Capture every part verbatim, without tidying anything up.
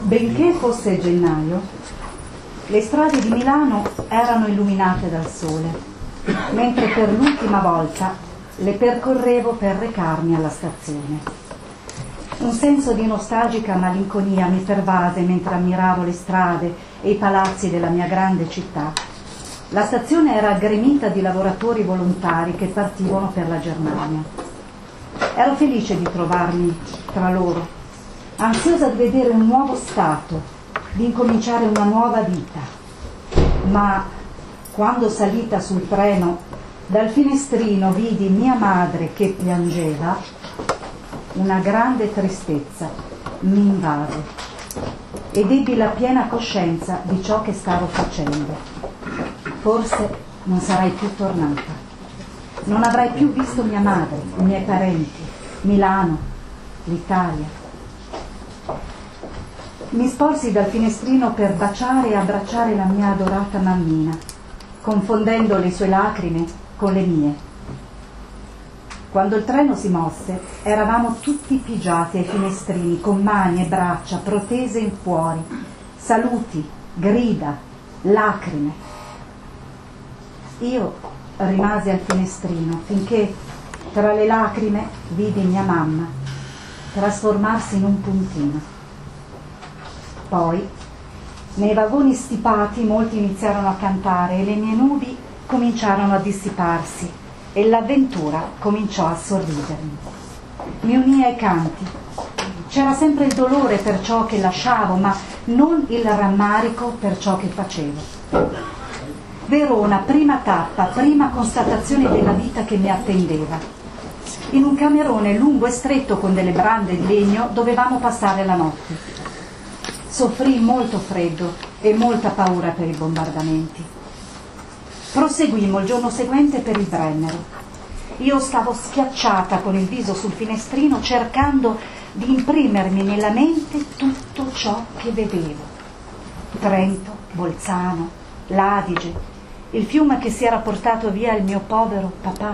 Benché fosse gennaio, le strade di Milano erano illuminate dal sole, mentre per l'ultima volta le percorrevo per recarmi alla stazione. Un senso di nostalgica malinconia mi pervase mentre ammiravo le strade e i palazzi della mia grande città. La stazione era gremita di lavoratori volontari che partivano per la Germania. Ero felice di trovarmi tra loro, ansiosa di vedere un nuovo stato, di incominciare una nuova vita. Ma quando salita sul treno, dal finestrino vidi mia madre che piangeva, una grande tristezza mi invase ed ebbi la piena coscienza di ciò che stavo facendo. Forse non sarai più tornata, non avrai più visto mia madre, i miei parenti, Milano, l'Italia. Mi sporsi dal finestrino per baciare e abbracciare la mia adorata mammina, confondendo le sue lacrime con le mie. Quando il treno si mosse, eravamo tutti pigiati ai finestrini, con mani e braccia protese in fuori, saluti, grida, lacrime. Io rimasi al finestrino finché, tra le lacrime, vidi mia mamma trasformarsi in un puntino. Poi, nei vagoni stipati, molti iniziarono a cantare e le mie nubi cominciarono a dissiparsi e l'avventura cominciò a sorridermi. Mi unii ai canti. C'era sempre il dolore per ciò che lasciavo, ma non il rammarico per ciò che facevo. Verona, prima tappa, prima constatazione della vita che mi attendeva. In un camerone lungo e stretto con delle brande di legno dovevamo passare la notte. Soffrii molto freddo e molta paura per i bombardamenti. Proseguimmo il giorno seguente per il Brennero. Io stavo schiacciata con il viso sul finestrino cercando di imprimermi nella mente tutto ciò che vedevo. Trento, Bolzano, l'Adige, il fiume che si era portato via il mio povero papà.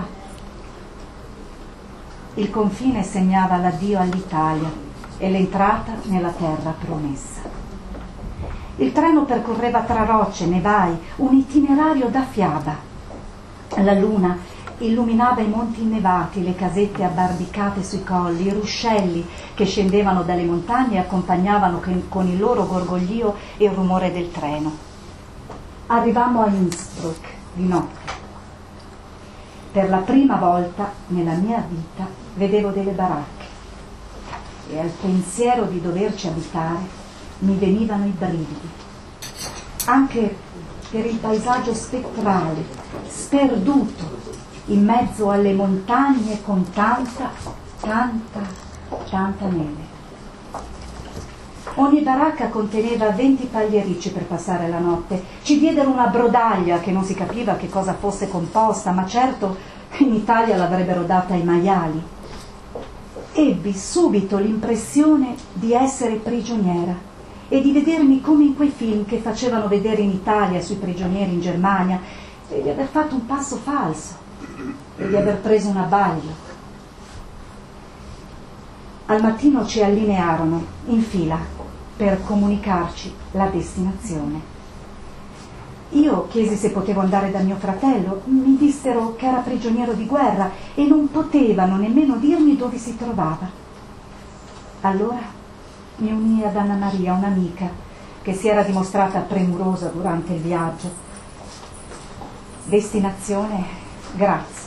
Il confine segnava l'addio all'Italia e l'entrata nella terra promessa. Il treno percorreva tra rocce, nevai, un itinerario da fiaba. La luna illuminava i monti innevati, le casette abbarbicate sui colli, i ruscelli che scendevano dalle montagne e accompagnavano con il loro gorgoglio il rumore del treno. Arrivammo a Innsbruck di notte. Per la prima volta nella mia vita vedevo delle baracche e al pensiero di doverci abitare mi venivano i brividi, anche per il paesaggio spettrale, sperduto, in mezzo alle montagne con tanta, tanta, tanta neve. Ogni baracca conteneva venti pagliericci per passare la notte. Ci diedero una brodaglia che non si capiva che cosa fosse composta, ma certo in Italia l'avrebbero data ai maiali. Ebbi subito l'impressione di essere prigioniera e di vedermi come in quei film che facevano vedere in Italia sui prigionieri in Germania, e di aver fatto un passo falso e di aver preso un abbaglio. Al mattino ci allinearono in fila per comunicarci la destinazione. Io chiesi se potevo andare da mio fratello, mi dissero che era prigioniero di guerra e non potevano nemmeno dirmi dove si trovava. Allora mi unii ad Anna Maria, un'amica che si era dimostrata premurosa durante il viaggio. Destinazione Graz.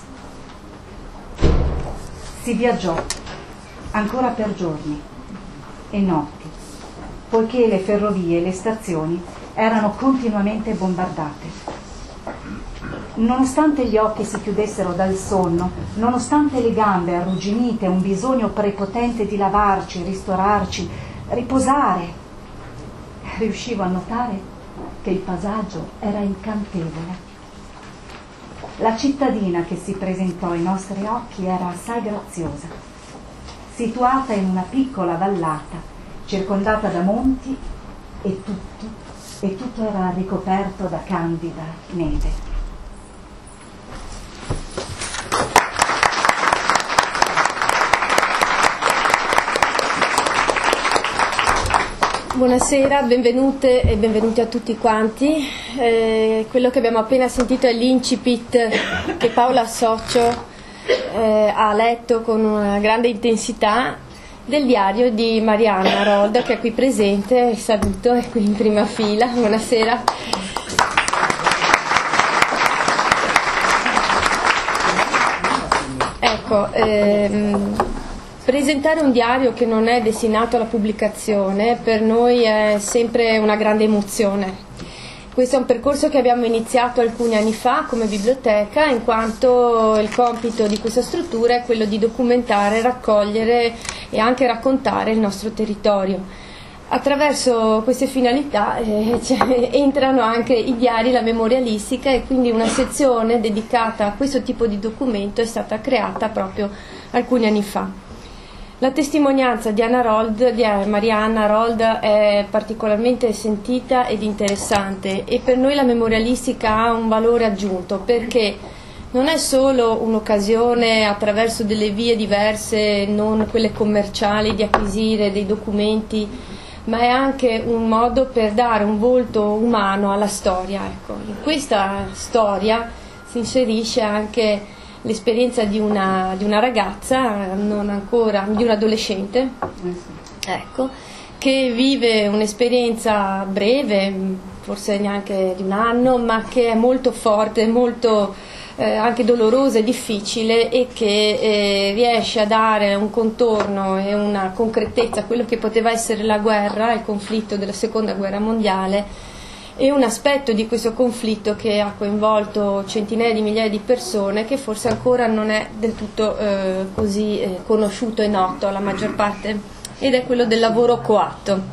Si viaggiò ancora per giorni e notti, poiché le ferrovie e le stazioni erano continuamente bombardate. Nonostante gli occhi si chiudessero dal sonno, nonostante le gambe arrugginite, un bisogno prepotente di lavarci, ristorarci, riposare, riuscivo a notare che il paesaggio era incantevole. La cittadina che si presentò ai nostri occhi era assai graziosa, situata in una piccola vallata, circondata da monti e tutto, e tutto era ricoperto da candida neve. Buonasera, benvenute e benvenuti a tutti quanti. Eh, quello che abbiamo appena sentito è l'incipit che Paola Associo eh, ha letto con una grande intensità del diario di Marianna Rold, che è qui presente, saluto, è qui in prima fila. Buonasera. Ecco, ehm, presentare un diario che non è destinato alla pubblicazione per noi è sempre una grande emozione. Questo è un percorso che abbiamo iniziato alcuni anni fa come biblioteca, in quanto il compito di questa struttura è quello di documentare, raccogliere e anche raccontare il nostro territorio. Attraverso queste finalità eh, cioè, entrano anche i diari, la memorialistica, e quindi una sezione dedicata a questo tipo di documento è stata creata proprio alcuni anni fa. La testimonianza di Anna Rold, di Marianna Rold, è particolarmente sentita ed interessante, e per noi la memorialistica ha un valore aggiunto, perché non è solo un'occasione attraverso delle vie diverse, non quelle commerciali, di acquisire dei documenti, ma è anche un modo per dare un volto umano alla storia. Ecco, in questa storia si inserisce anche l'esperienza di una, di una ragazza, non ancora, di un adolescente, ecco, che vive un'esperienza breve, forse neanche di un anno, ma che è molto forte, molto eh, anche dolorosa e difficile, e che eh, riesce a dare un contorno e una concretezza a quello che poteva essere la guerra, il conflitto della seconda guerra mondiale, e un aspetto di questo conflitto che ha coinvolto centinaia di migliaia di persone, che forse ancora non è del tutto eh, così eh, conosciuto e noto alla maggior parte, ed è quello del lavoro coatto.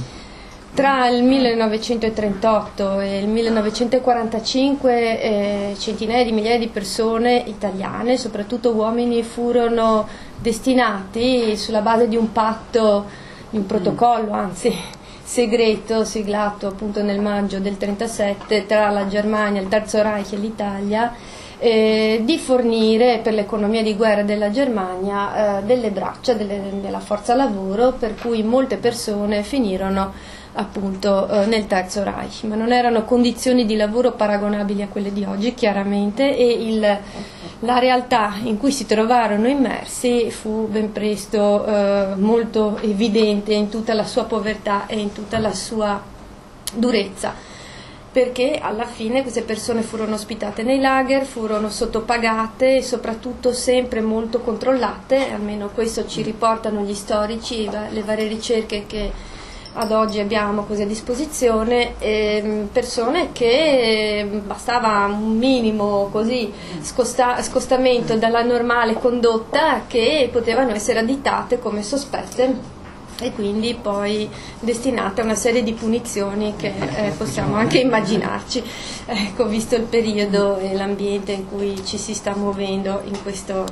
Tra il millenovecentotrentotto e il millenovecentoquarantacinque eh, centinaia di migliaia di persone italiane, soprattutto uomini, furono destinati sulla base di un patto, di un protocollo, anzi segreto, siglato appunto nel maggio del trentasette tra la Germania, il Terzo Reich e l'Italia, eh, di fornire per l'economia di guerra della Germania eh, delle braccia, delle, della forza lavoro, per cui molte persone finirono appunto eh, nel Terzo Reich, ma non erano condizioni di lavoro paragonabili a quelle di oggi, chiaramente, e il, la realtà in cui si trovarono immersi fu ben presto eh, molto evidente in tutta la sua povertà e in tutta la sua durezza, perché alla fine queste persone furono ospitate nei lager, furono sottopagate e soprattutto sempre molto controllate, almeno questo ci riportano gli storici, le varie ricerche che ad oggi abbiamo così a disposizione, eh, persone che eh, bastava un minimo così scosta, scostamento dalla normale condotta che potevano essere additate come sospette e quindi poi destinate a una serie di punizioni che eh, possiamo anche immaginarci, ecco, visto il periodo e l'ambiente in cui ci si sta muovendo in questo,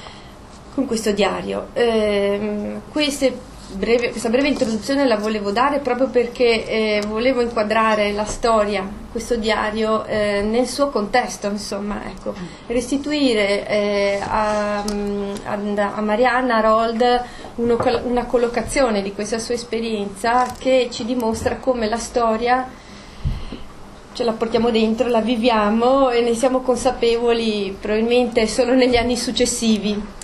con questo diario. Eh, queste Breve, questa breve introduzione la volevo dare proprio perché eh, volevo inquadrare la storia, questo diario, eh, nel suo contesto, insomma, ecco, restituire eh, a, a, a Marianna Rold uno, una collocazione di questa sua esperienza che ci dimostra come la storia ce la portiamo dentro, la viviamo e ne siamo consapevoli probabilmente solo negli anni successivi.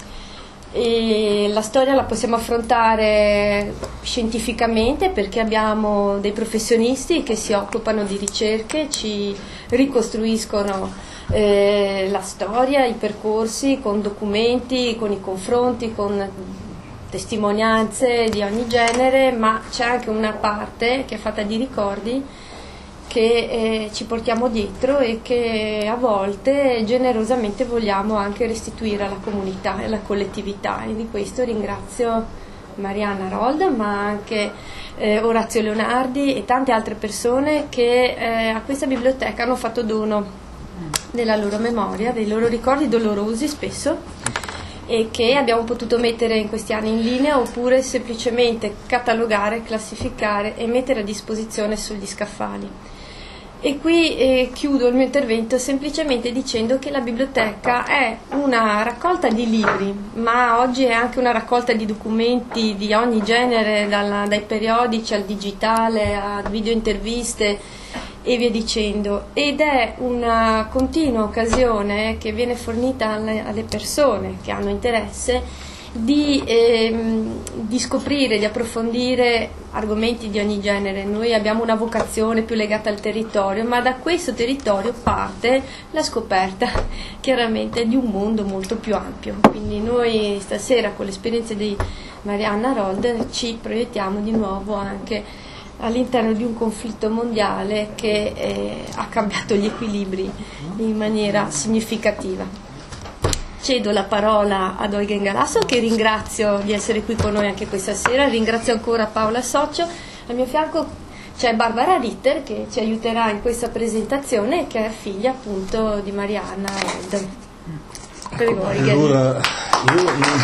E la storia la possiamo affrontare scientificamente perché abbiamo dei professionisti che si occupano di ricerche, ci ricostruiscono eh, la storia, i percorsi con documenti, con i confronti, con testimonianze di ogni genere, ma c'è anche una parte che è fatta di ricordi che eh, ci portiamo dietro e che a volte generosamente vogliamo anche restituire alla comunità e alla collettività, e di questo ringrazio Marianna Rold, ma anche eh, Orazio Leonardi e tante altre persone che eh, a questa biblioteca hanno fatto dono della loro memoria, dei loro ricordi dolorosi spesso, e che abbiamo potuto mettere in questi anni in linea oppure semplicemente catalogare, classificare e mettere a disposizione sugli scaffali. E qui eh, chiudo il mio intervento semplicemente dicendo che la biblioteca è una raccolta di libri, ma oggi è anche una raccolta di documenti di ogni genere, dalla, dai periodici al digitale, a video interviste e via dicendo, ed è una continua occasione che viene fornita alle, alle persone che hanno interesse di, ehm, di scoprire, di approfondire argomenti di ogni genere. Noi abbiamo una vocazione più legata al territorio, ma da questo territorio parte la scoperta chiaramente di un mondo molto più ampio. Quindi noi stasera con l'esperienza di Marianna Rold ci proiettiamo di nuovo anche all'interno di un conflitto mondiale che eh, ha cambiato gli equilibri in maniera significativa. Cedo la parola ad Eugen Galasso, che ringrazio di essere qui con noi anche questa sera. Ringrazio ancora Paola Socio. Al mio fianco c'è Barbara Ritter, che ci aiuterà in questa presentazione, che è figlia appunto di Marianna Rold. Prego, Eugen. Allora, io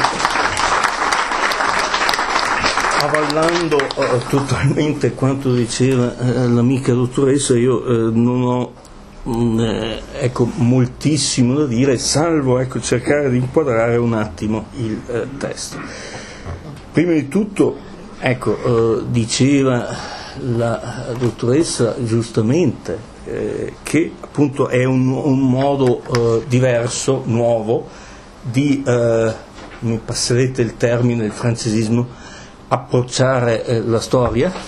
avallando uh, totalmente quanto diceva uh, l'amica dottoressa, io uh, non ho Eh, ecco, moltissimo da dire, salvo ecco, cercare di inquadrare un attimo il eh, testo. Prima di tutto, ecco, eh, diceva la dottoressa giustamente eh, che appunto è un, un modo eh, diverso, nuovo, di, eh, mi passerete il termine, il francesismo, approcciare eh, la storia,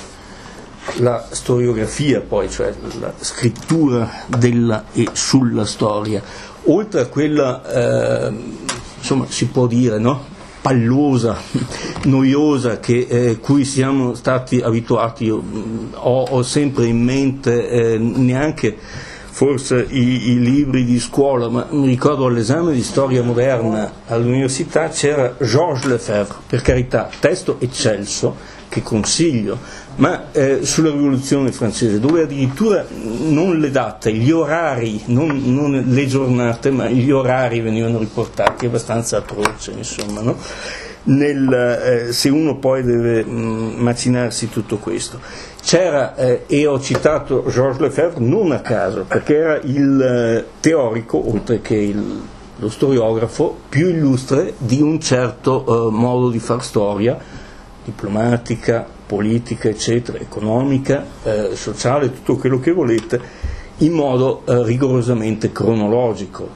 la storiografia poi, cioè la scrittura della e sulla storia, oltre a quella, eh, insomma, si può dire, no? pallosa, noiosa, che eh, cui siamo stati abituati. Io mh, ho, ho sempre in mente, eh, neanche forse i, i libri di scuola, ma mi ricordo all'esame di storia moderna all'università c'era Georges Lefebvre, per carità, testo eccelso, che consiglio, ma eh, sulla rivoluzione francese, dove addirittura non le date, gli orari, non, non le giornate, ma gli orari venivano riportati, abbastanza atroce, insomma, no? Nel, eh, se uno poi deve mh, macinarsi tutto questo. C'era, eh, e ho citato Georges Lefebvre non a caso, perché era il eh, teorico, oltre che il, lo storiografo, più illustre di un certo eh, modo di far storia, diplomatica, politica, eccetera, economica, eh, sociale, tutto quello che volete, in modo eh, rigorosamente cronologico,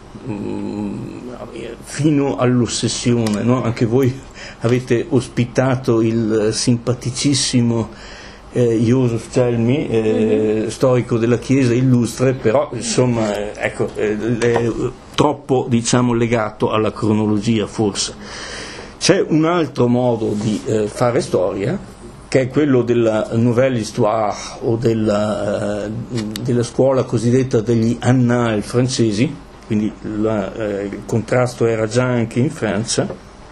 mh, fino all'ossessione, no? Anche voi avete ospitato il simpaticissimo eh, Joseph Celmi, eh, mm-hmm. storico della Chiesa illustre, però insomma eh, ecco, eh, è troppo, diciamo, legato alla cronologia forse. C'è un altro modo di eh, fare storia, che è quello della nouvelle histoire o della, eh, della scuola cosiddetta degli annales francesi, quindi la, eh, il contrasto era già anche in Francia,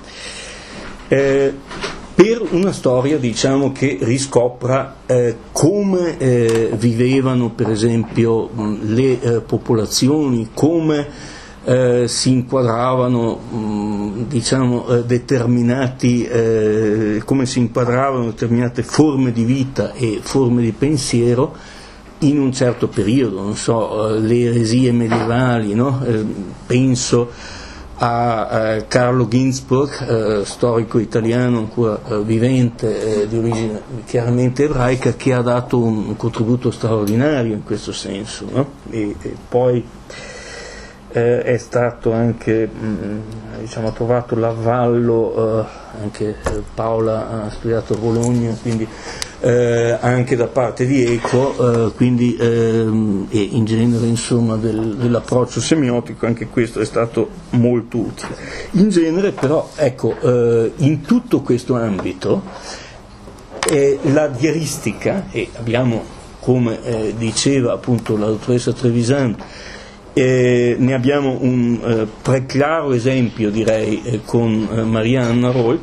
eh, per una storia, diciamo, che riscopra eh, come eh, vivevano per esempio le eh, popolazioni, come Eh, si inquadravano mh, diciamo eh, determinati eh, come si inquadravano determinate forme di vita e forme di pensiero in un certo periodo, non so, eh, le eresie medievali, no? eh, penso a, a Carlo Ginzburg, eh, storico italiano ancora eh, vivente, eh, di origine chiaramente ebraica, che ha dato un, un contributo straordinario in questo senso, no? e, e poi Eh, è stato anche, mh, diciamo, ha trovato l'avallo, eh, anche eh, Paola ha studiato a Bologna, quindi eh, anche da parte di Eco, eh, quindi ehm, e in genere, insomma, del, dell'approccio semiotico, anche questo è stato molto utile. In genere però, ecco, eh, in tutto questo ambito eh, la diaristica, e abbiamo, come eh, diceva appunto la dottoressa Trevisan, Eh, ne abbiamo un eh, preclaro esempio, direi, eh, con eh, Marianna Rold,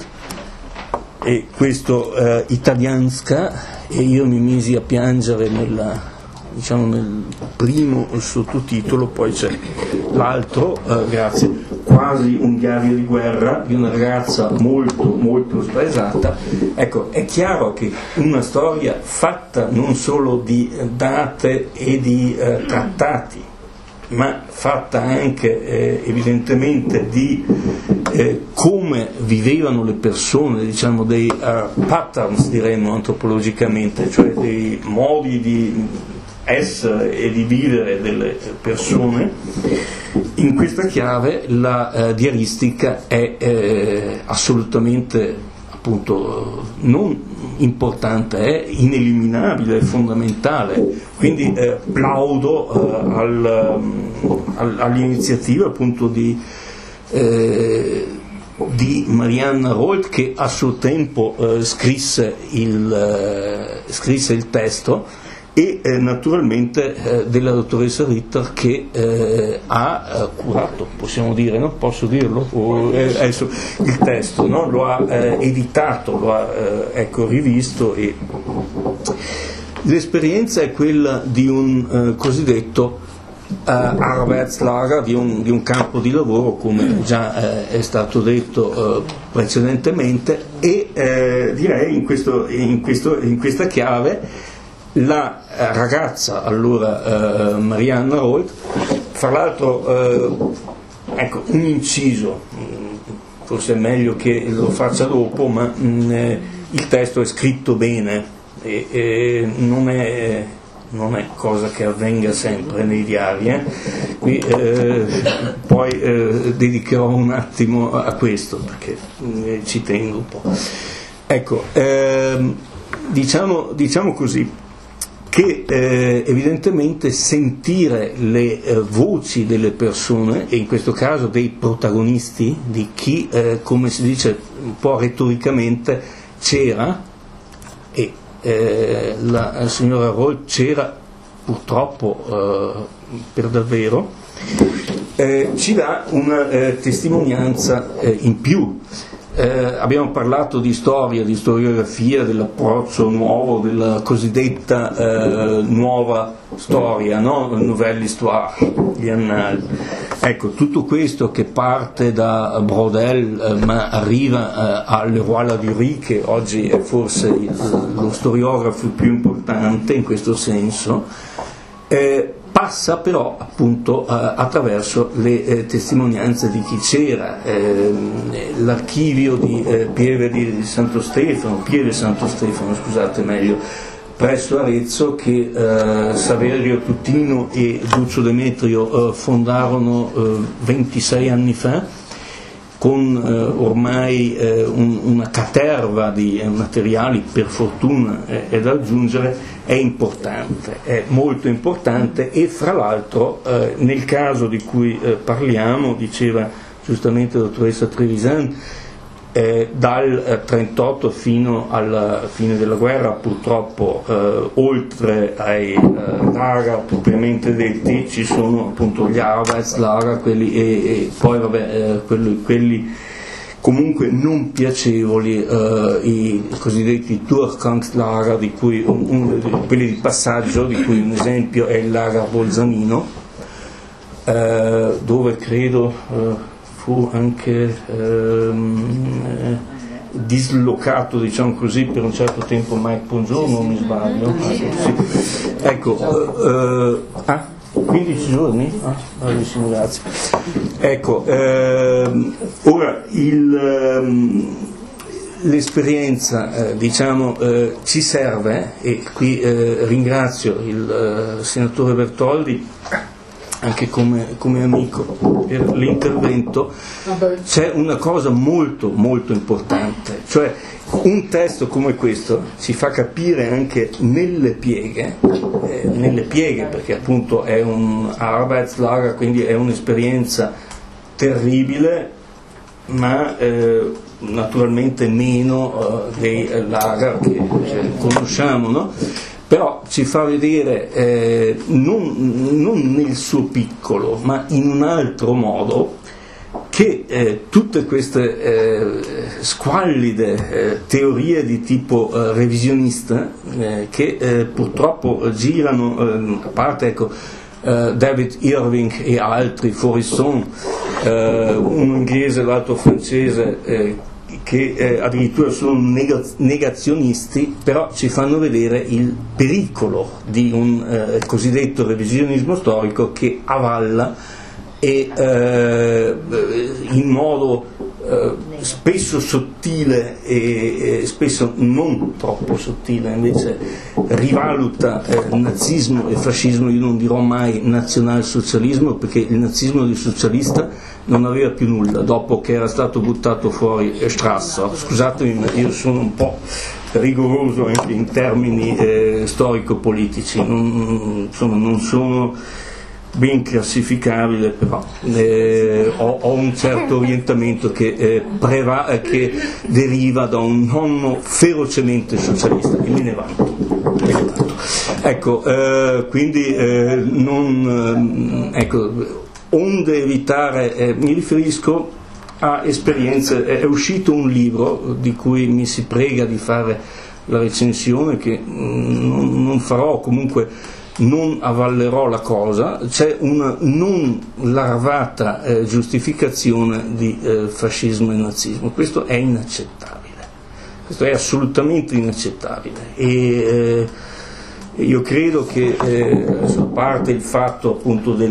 e questo eh, Italianska, e io mi misi a piangere nella, diciamo, nel primo sottotitolo, poi c'è l'altro, eh, grazie, quasi un diario di guerra di una ragazza molto molto spaesata. Ecco, è chiaro che una storia fatta non solo di date e di eh, trattati, ma fatta anche eh, evidentemente di eh, come vivevano le persone, diciamo dei uh, patterns, diremmo antropologicamente, cioè dei modi di essere e di vivere delle persone. In questa chiave la eh, diaristica è eh, assolutamente, appunto, non importante, è ineliminabile, è fondamentale. Quindi eh, plaudo eh, al, al, all'iniziativa appunto di, eh, di Marianna Rold, che a suo tempo eh, scrisse, il, eh, scrisse il testo, e eh, naturalmente eh, della dottoressa Ritter, che eh, ha eh, curato, possiamo dire, no? Posso dirlo? O, eh, adesso, il testo, no? Lo ha eh, editato, lo ha eh, ecco, rivisto, e l'esperienza è quella di un eh, cosiddetto eh, Arbeitslager, di un, di un campo di lavoro, come già eh, è stato detto eh, precedentemente, e eh, direi in, questo, in, questo, in questa chiave la ragazza, allora eh, Marianna Rold, fra l'altro eh, ecco, un inciso, forse è meglio che lo faccia dopo, ma mh, eh, il testo è scritto bene e, e non, è, non è cosa che avvenga sempre nei diari, eh. Qui, eh, poi eh, dedicherò un attimo a questo, perché mh, ci tengo un po'. Ecco, ehm, diciamo, diciamo così, che eh, evidentemente sentire le eh, voci delle persone, e in questo caso dei protagonisti, di chi, eh, come si dice un po' retoricamente, c'era, e eh, la signora Rold c'era purtroppo eh, per davvero, eh, ci dà una eh, testimonianza eh, in più. Eh, abbiamo parlato di storia, di storiografia, dell'approccio nuovo, della cosiddetta eh, nuova storia, no? Nouvelle histoire, gli annali. Ecco, tutto questo che parte da Braudel eh, ma arriva eh, a Leroy-Ladurie, che oggi è forse il, lo storiografo più importante in questo senso, eh, passa però appunto eh, attraverso le eh, testimonianze di chi c'era, eh, l'archivio di eh, Pieve di Santo Stefano, Pieve Santo Stefano, scusate meglio, presso Arezzo, che eh, Saverio Tutino e Duccio Demetrio eh, fondarono eh, ventisei anni fa, con eh, ormai eh, un, una caterva di eh, materiali, per fortuna eh, è da aggiungere, è importante, è molto importante, e fra l'altro eh, nel caso di cui eh, parliamo, diceva giustamente la dottoressa Trevisan, eh, dal trentotto fino alla fine della guerra, purtroppo eh, oltre ai eh, lager propriamente detti ci sono appunto gli Arbeitslager, quelli, e, e poi vabbè, eh, quelli, quelli comunque non piacevoli, eh, i cosiddetti Durchgangslager, di cui un, un, quelli di passaggio, di cui un esempio è il lager Bolzanino, eh, dove credo eh, fu anche ehm, eh, dislocato, diciamo così, per un certo tempo Mike Pongiorno, non mi sbaglio. Ecco, sì. Ecco eh, ah, quindici giorni? Ah, bravissimo, grazie. Ecco, ehm, ora il, ehm, l'esperienza eh, diciamo eh, ci serve, e qui eh, ringrazio il eh, senatore Bertoldi anche come, come amico per l'intervento. C'è una cosa molto molto importante, cioè un testo come questo ci fa capire anche nelle pieghe, eh, nelle pieghe perché appunto è un Arbeitslager, quindi è un'esperienza terribile, ma eh, naturalmente meno eh, dei lager che cioè, conosciamo, no? Però ci fa vedere eh, non, non nel suo piccolo, ma in un altro modo, che eh, tutte queste eh, squallide eh, teorie di tipo eh, revisionista eh, che eh, purtroppo girano, eh, a parte ecco, eh, David Irving e altri, Faurisson, eh, uno inglese e l'altro francese, eh, che eh, addirittura sono negazionisti, però ci fanno vedere il pericolo di un eh, cosiddetto revisionismo storico che avalla e eh, in modo eh, spesso sottile e, e spesso non troppo sottile invece rivaluta eh, nazismo e fascismo. Io non dirò mai nazionalsocialismo, perché il nazismo di socialista non aveva più nulla dopo che era stato buttato fuori Strasser. Scusatemi, ma io sono un po' rigoroso anche in termini eh, storico-politici, non, insomma, non sono ben classificabile, però eh, ho, ho un certo orientamento che, eh, preva, eh, che deriva da un nonno ferocemente socialista, e me ne vanto. Me ne vanto. Ecco, eh, quindi eh, non, eh, ecco, onde evitare, eh, mi riferisco a esperienze. È uscito un libro di cui mi si prega di fare la recensione, che non, non farò, comunque non avvallerò la cosa. C'è una non larvata eh, giustificazione di eh, fascismo e nazismo. Questo è inaccettabile, questo è assolutamente inaccettabile, e eh, io credo che eh, a parte il fatto appunto del,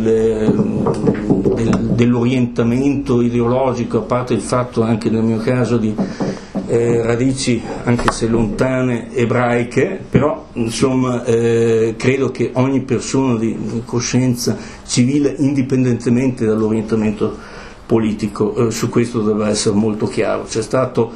del, dell'orientamento ideologico, a parte il fatto anche nel mio caso di Eh, radici anche se lontane ebraiche, però insomma eh, credo che ogni persona di, di coscienza civile, indipendentemente dall'orientamento politico, eh, su questo deve essere molto chiaro. C'è stato,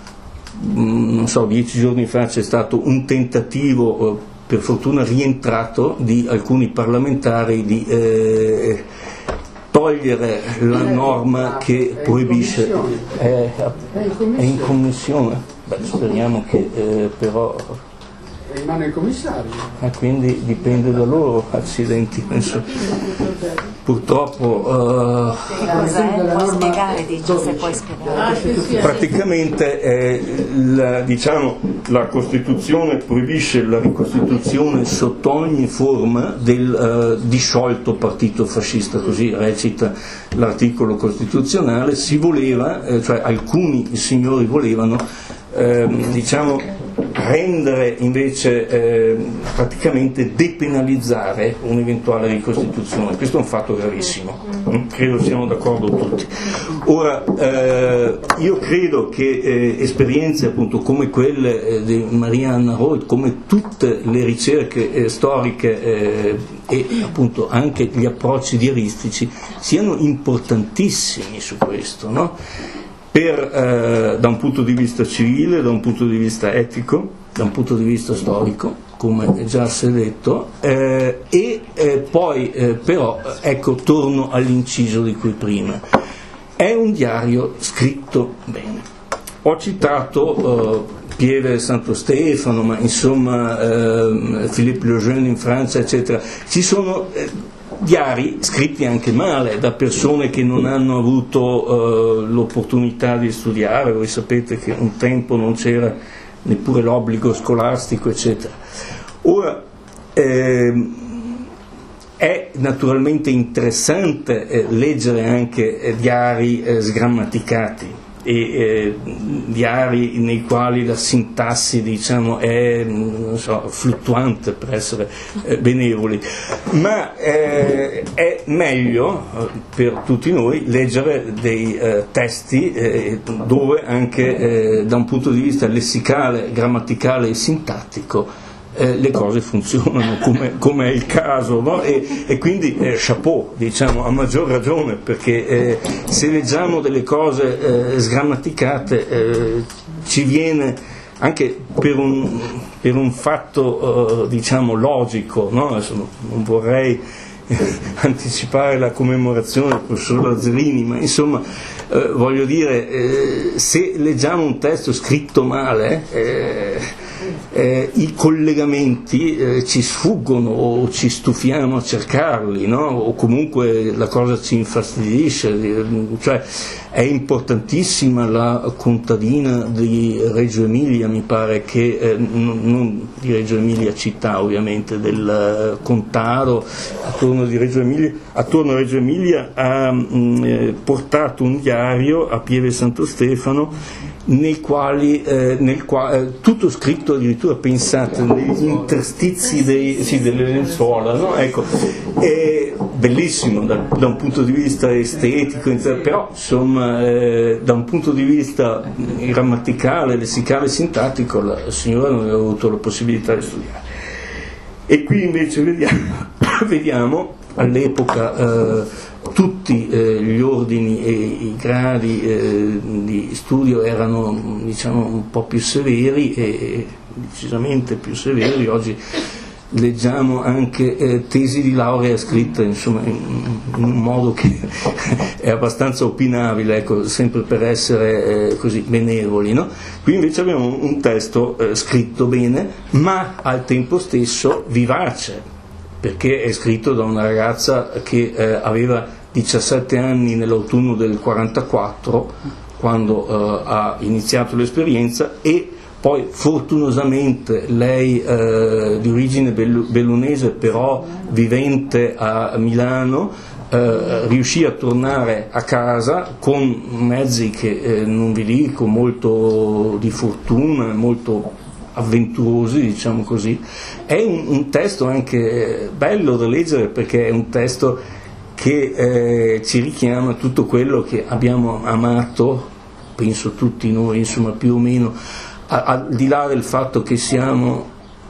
mh, non so, dieci giorni fa c'è stato un tentativo, eh, per fortuna rientrato, di alcuni parlamentari di eh, togliere la norma che proibisce. È, è in commissione? Beh, speriamo che eh, però rimane il commissario. Ah, quindi dipende da loro, accidenti, penso. Purtroppo uh, cos'è? Puoi spiegare, dice, se puoi spiegare. Praticamente eh, la, diciamo, la Costituzione proibisce la ricostituzione sotto ogni forma del uh, disciolto partito fascista, così recita l'articolo costituzionale. Si voleva, eh, cioè alcuni signori volevano, eh, diciamo, rendere invece eh, praticamente depenalizzare un'eventuale ricostituzione. Questo è un fatto gravissimo, credo siamo d'accordo tutti. Ora eh, io credo che eh, esperienze appunto come quelle eh, di Marianne Roth, come tutte le ricerche eh, storiche eh, e appunto anche gli approcci diaristici siano importantissimi su questo, no? Per, eh, da un punto di vista civile, da un punto di vista etico, da un punto di vista storico, come già si è detto, eh, e eh, poi eh, però, ecco, torno all'inciso di cui prima. È un diario scritto bene. Ho citato eh, Pieve Santo Stefano, ma insomma eh, Philippe Le Jeune in Francia, eccetera. Ci sono eh, diari scritti anche male da persone che non hanno avuto uh, l'opportunità di studiare. Voi sapete che un tempo non c'era neppure l'obbligo scolastico, eccetera. Ora ehm, è naturalmente interessante eh, leggere anche eh, diari eh, sgrammaticati e eh, diari nei quali la sintassi, diciamo, è, non so, fluttuante, per essere eh, benevoli, ma eh, è meglio eh, per tutti noi leggere dei eh, testi eh, dove anche eh, da un punto di vista lessicale, grammaticale e sintattico Eh, le cose funzionano come, come è il caso, no? e, e quindi eh, chapeau, diciamo, a maggior ragione, perché eh, se leggiamo delle cose eh, sgrammaticate eh, ci viene anche per un, per un fatto eh, diciamo logico, no? Adesso non vorrei anticipare la commemorazione del professor Lazzarini, ma insomma eh, voglio dire, eh, se leggiamo un testo scritto male eh, eh, i collegamenti eh, ci sfuggono o ci stufiamo a cercarli, no? O comunque la cosa ci infastidisce, cioè è importantissima la contadina di Reggio Emilia, mi pare che, eh, non, non di Reggio Emilia città ovviamente, del Contaro, attorno, di Reggio Emilia, attorno a Reggio Emilia ha mh, eh, portato un diario a Pieve Santo Stefano, nei quali, eh, nel qua, eh, tutto scritto addirittura, pensate, negli interstizi dei, sì, delle lenzuola, no? Ecco, è bellissimo da, da un punto di vista estetico, però insomma eh, da un punto di vista grammaticale, lessicale e sintattico la signora non aveva avuto la possibilità di studiare. E qui invece vediamo, vediamo all'epoca eh, tutti eh, gli ordini e i gradi eh, di studio erano, diciamo, un po' più severi, e decisamente più severi. Oggi leggiamo anche eh, tesi di laurea scritte, insomma, in, in un modo che è abbastanza opinabile, ecco, sempre per essere eh, così benevoli, no? Qui invece abbiamo un testo eh, scritto bene, ma al tempo stesso vivace, perché è scritto da una ragazza che eh, aveva diciassette anni nell'autunno del quarantaquattro, quando eh, ha iniziato l'esperienza, e poi fortunosamente lei, eh, di origine bellunese però vivente a Milano, eh, riuscì a tornare a casa con mezzi che eh, non vi dico, molto di fortuna, molto avventurosi, diciamo così. È un, un testo anche bello da leggere, perché è un testo che eh, ci richiama tutto quello che abbiamo amato, penso tutti noi, insomma, più o meno, a, al di là del fatto che siamo,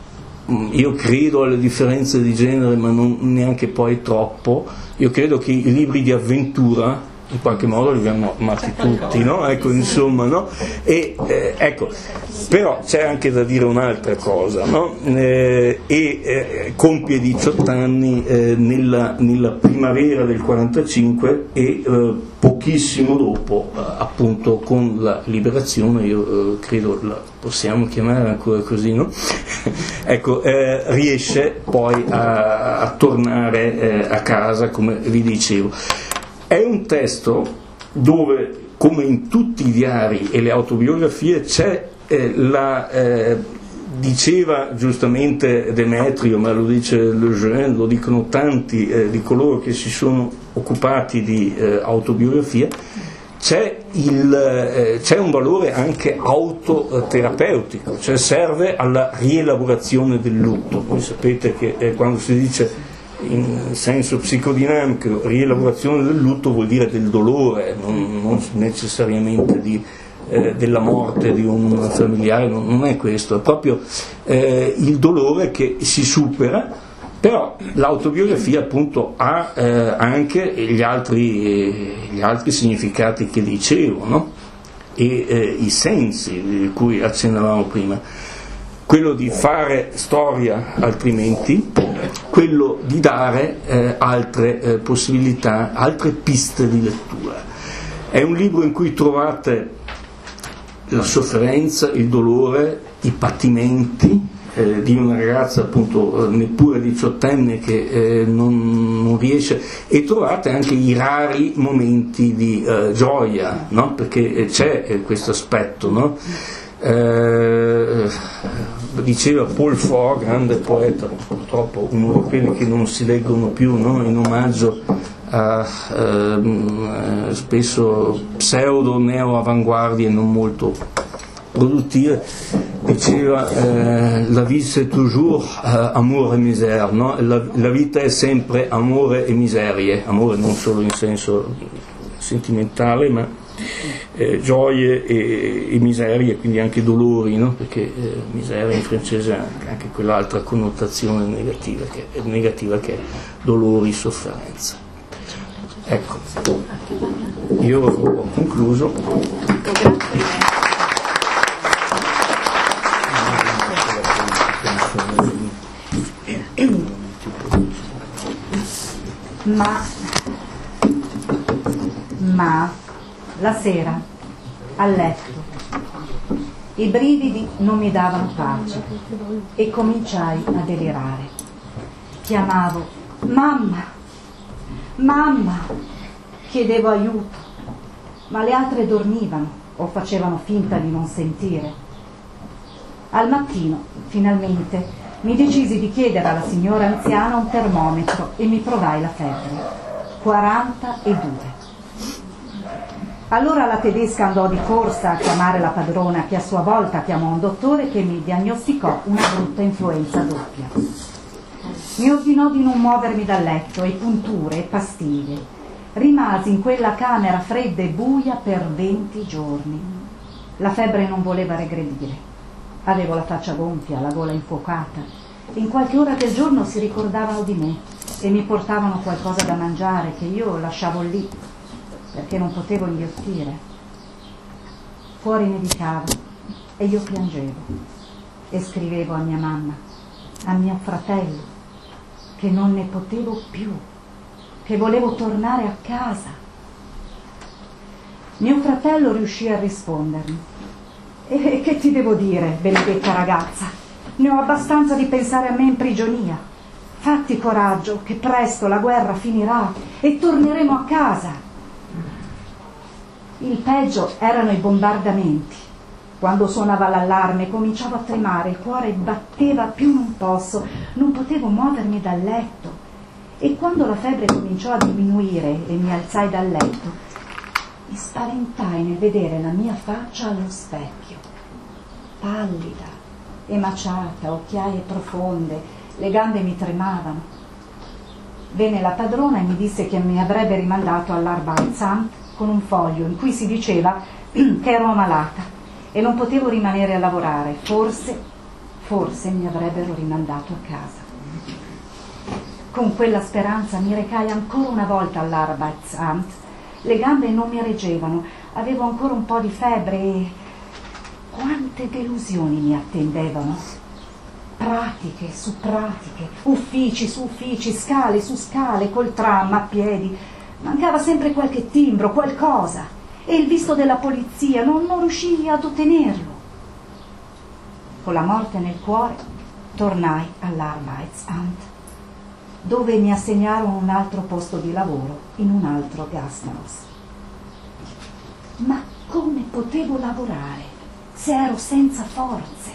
io credo alle differenze di genere, ma non neanche poi troppo. Io credo che i libri di avventura in qualche modo li abbiamo amati tutti, no? Ecco, insomma, no? E eh, ecco, però c'è anche da dire un'altra cosa, no? Eh, e eh, compie diciotto anni eh, nella, nella primavera del quarantacinque, e eh, pochissimo dopo, eh, appunto, con la liberazione, io eh, credo la possiamo chiamare ancora così, no? Ecco, eh, riesce poi a, a tornare eh, a casa, come vi dicevo. È un testo dove, come in tutti i diari e le autobiografie, c'è eh, la, eh, diceva giustamente Demetrio, ma lo dice Le Jeune, lo dicono tanti eh, di coloro che si sono occupati di eh, autobiografia, c'è, il, eh, c'è un valore anche autoterapeutico, cioè serve alla rielaborazione del lutto. Voi sapete che eh, quando si dice in senso psicodinamico rielaborazione del lutto vuol dire del dolore, non, non necessariamente di, eh, della morte di un familiare, non, non è questo, è proprio eh, il dolore che si supera. Però l'autobiografia appunto ha eh, anche gli altri, gli altri significati che dicevo, no? E eh, i sensi di cui accennavamo prima, quello di fare storia altrimenti, quello di dare eh, altre eh, possibilità, altre piste di lettura. È un libro in cui trovate la sofferenza, il dolore, i patimenti eh, di una ragazza appunto neppure diciottenne che eh, non, non riesce, e trovate anche i rari momenti di eh, gioia, no? Perché c'è eh, questo aspetto, no? Eh, diceva Paul Fort, grande poeta, purtroppo uno di quelli che non si leggono più, no? In omaggio a eh, spesso pseudo neo avanguardie non molto produttive, diceva eh, la vie c'est toujours eh, amour et misère, no? la, la vita è sempre amore e miserie, amore non solo in senso sentimentale, ma Eh, gioie e, e miserie, quindi anche dolori, no? Perché eh, miseria in francese ha anche quell'altra connotazione negativa che, negativa che è dolori, sofferenza. Ecco, io ho concluso. Ma, ma la sera, a letto, I brividi non mi davano pace e cominciai a delirare. Chiamavo mamma, mamma, chiedevo aiuto, ma le altre dormivano o facevano finta di non sentire. Al mattino, finalmente, mi decisi di chiedere alla signora anziana un termometro e mi provai la febbre, quarantadue. Allora la tedesca andò di corsa a chiamare la padrona, che a sua volta chiamò un dottore che mi diagnosticò una brutta influenza doppia. Mi ordinò di non muovermi dal letto, e punture e pastiglie. Rimasi in quella camera fredda e buia per venti giorni. La febbre non voleva regredire. Avevo la faccia gonfia, la gola infuocata. In qualche ora del giorno si ricordavano di me e mi portavano qualcosa da mangiare che io lasciavo lì, perché non potevo inghiottire. Fuori nevicava e io piangevo e scrivevo a mia mamma, a mio fratello, che non ne potevo più, che volevo tornare a casa. Mio fratello riuscì a rispondermi. E che ti devo dire, benedetta ragazza? Ne ho abbastanza di pensare a me in prigionia. Fatti coraggio, che presto la guerra finirà e torneremo a casa. Il peggio erano i bombardamenti. Quando suonava l'allarme cominciavo a tremare, il cuore batteva più non posso, non potevo muovermi dal letto. E quando la febbre cominciò a diminuire e mi alzai dal letto, mi spaventai nel vedere la mia faccia allo specchio, pallida, emaciata, occhiaie profonde, le gambe mi tremavano. Venne la padrona e mi disse che mi avrebbe rimandato all'Arbeitsamt con un foglio in cui si diceva che ero malata e non potevo rimanere a lavorare, forse, forse mi avrebbero rimandato a casa. Con quella speranza mi recai ancora una volta all'Arbeitsamt. Le gambe non mi reggevano, avevo ancora un po' di febbre e quante delusioni mi attendevano. Pratiche su pratiche, uffici su uffici, scale su scale, col tram, a piedi. Mancava sempre qualche timbro, qualcosa, e il visto della polizia non, non riuscii ad ottenerlo. Con la morte nel cuore tornai all'Arbeitsamt, dove mi assegnarono un altro posto di lavoro in un altro Gasthaus. Ma come potevo lavorare se ero senza forze?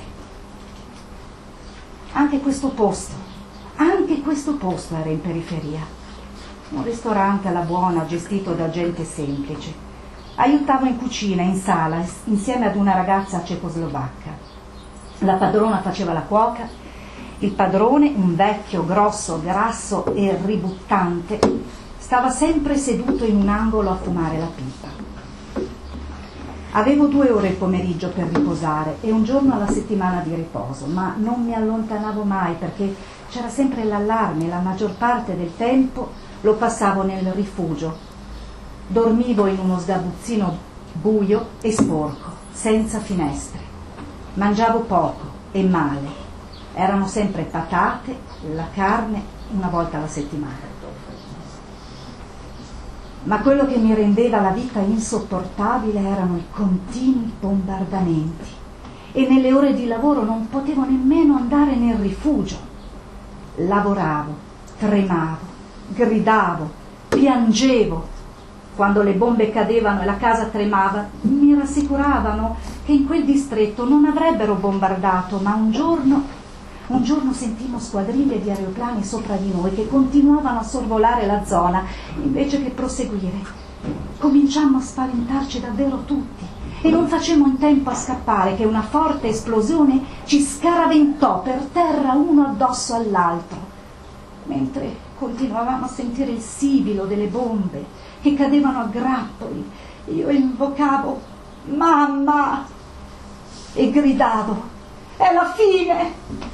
Anche questo posto, anche questo posto era in periferia. Un ristorante alla buona, gestito da gente semplice. Aiutavo in cucina, in sala, insieme ad una ragazza cecoslovacca. La padrona faceva la cuoca, il padrone, un vecchio, grosso, grasso e ributtante, stava sempre seduto in un angolo a fumare la pipa. Avevo due ore il pomeriggio per riposare e un giorno alla settimana di riposo, ma non mi allontanavo mai perché c'era sempre l'allarme e la maggior parte del tempo lo passavo nel rifugio. Dormivo in uno sgabuzzino buio e sporco, senza finestre. Mangiavo poco e male. Erano sempre patate, la carne, una volta alla settimana. Ma quello che mi rendeva la vita insopportabile erano i continui bombardamenti. E nelle ore di lavoro non potevo nemmeno andare nel rifugio. Lavoravo, tremavo, gridavo, piangevo. Quando le bombe cadevano e la casa tremava, mi rassicuravano che in quel distretto non avrebbero bombardato, ma un giorno, un giorno sentimmo squadriglie di aeroplani sopra di noi che continuavano a sorvolare la zona invece che proseguire. Cominciammo a spaventarci davvero tutti e non facemmo in tempo a scappare che una forte esplosione ci scaraventò per terra uno addosso all'altro, mentre continuavamo a sentire il sibilo delle bombe che cadevano a grappoli. Io invocavo mamma e gridavo: è la fine!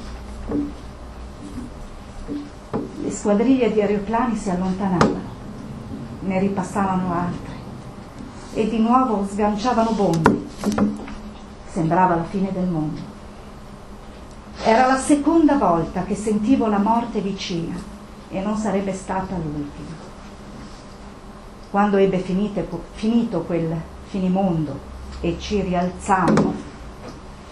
Le squadriglie di aeroplani si allontanavano, ne ripassavano altre e di nuovo sganciavano bombe. Sembrava la fine del mondo. Era la seconda volta che sentivo la morte vicina e non sarebbe stata l'ultima. Quando ebbe finite, finito quel finimondo e ci rialzammo,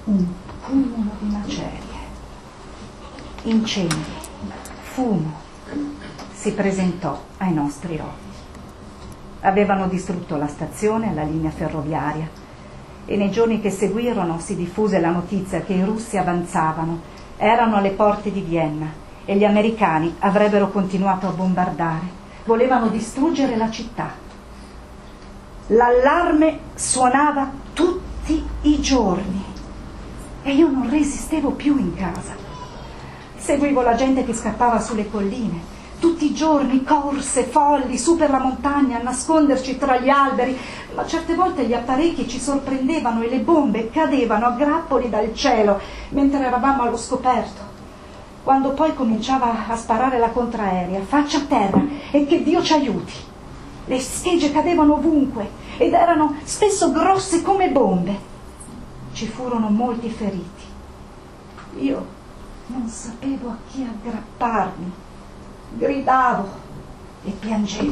un cumulo di macerie, incendi, fumo si presentò ai nostri occhi. Avevano distrutto la stazione e la linea ferroviaria e nei giorni che seguirono si diffuse la notizia che i russi avanzavano, erano alle porte di Vienna e gli americani avrebbero continuato a bombardare, volevano distruggere la città. L'allarme suonava tutti i giorni e io non resistevo più in casa. Seguivo la gente che scappava sulle colline, tutti i giorni corse folli su per la montagna a nasconderci tra gli alberi, ma certe volte gli apparecchi ci sorprendevano e le bombe cadevano a grappoli dal cielo mentre eravamo allo scoperto. Quando poi cominciava a sparare la contraerea, faccia a terra e che Dio ci aiuti. Le schegge cadevano ovunque ed erano spesso grosse come bombe. Ci furono molti feriti. Io non sapevo a chi aggrapparmi. Gridavo e piangevo.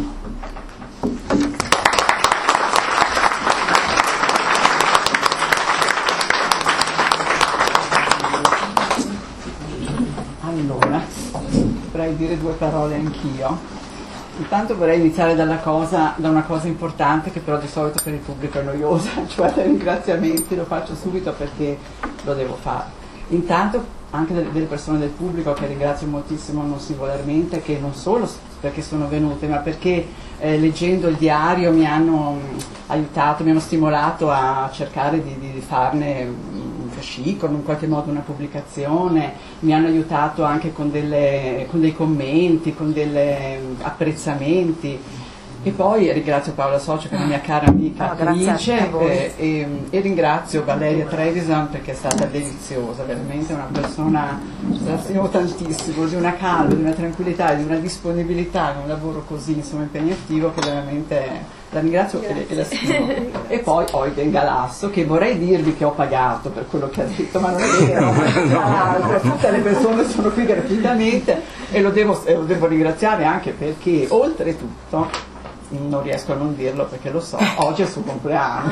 Allora, vorrei dire due parole anch'io. Intanto vorrei iniziare dalla cosa, da una cosa importante che però di solito per il pubblico è noiosa, cioè dei ringraziamenti, lo faccio subito perché lo devo fare. Intanto anche delle, delle persone del pubblico che ringrazio moltissimo non singolarmente, che non solo perché sono venute, ma perché eh, leggendo il diario mi hanno mh, aiutato, mi hanno stimolato a cercare di, di farne un fascicolo, in qualche modo una pubblicazione, mi hanno aiutato anche con, delle, con dei commenti, con degli apprezzamenti. E poi ringrazio Paola Socio che è una mia cara amica no, attrice e, e, e ringrazio Valeria Trevisan perché è stata deliziosa, veramente una persona, la stimo tantissimo, di una calma, di una tranquillità, di una disponibilità in un lavoro così insomma impegnativo che veramente la ringrazio e, e la stimo. E poi Eugen Galasso che vorrei dirvi che ho pagato per quello che ha detto, ma non è vero, no, tutte le persone sono qui gratuitamente e lo devo, e lo devo ringraziare anche perché oltretutto non riesco a non dirlo perché lo so, oggi è il suo compleanno.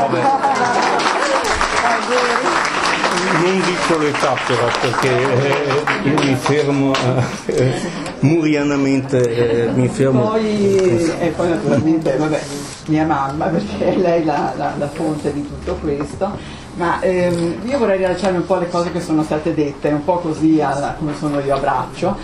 Non dico l'età però perché eh, io mi fermo eh, murianamente eh, mi fermo. Poi, e poi naturalmente vabbè, mia mamma perché è lei la, la, la fonte di tutto questo, ma ehm, io vorrei rilanciare un po' le cose che sono state dette, un po' così alla, come sono io a braccio.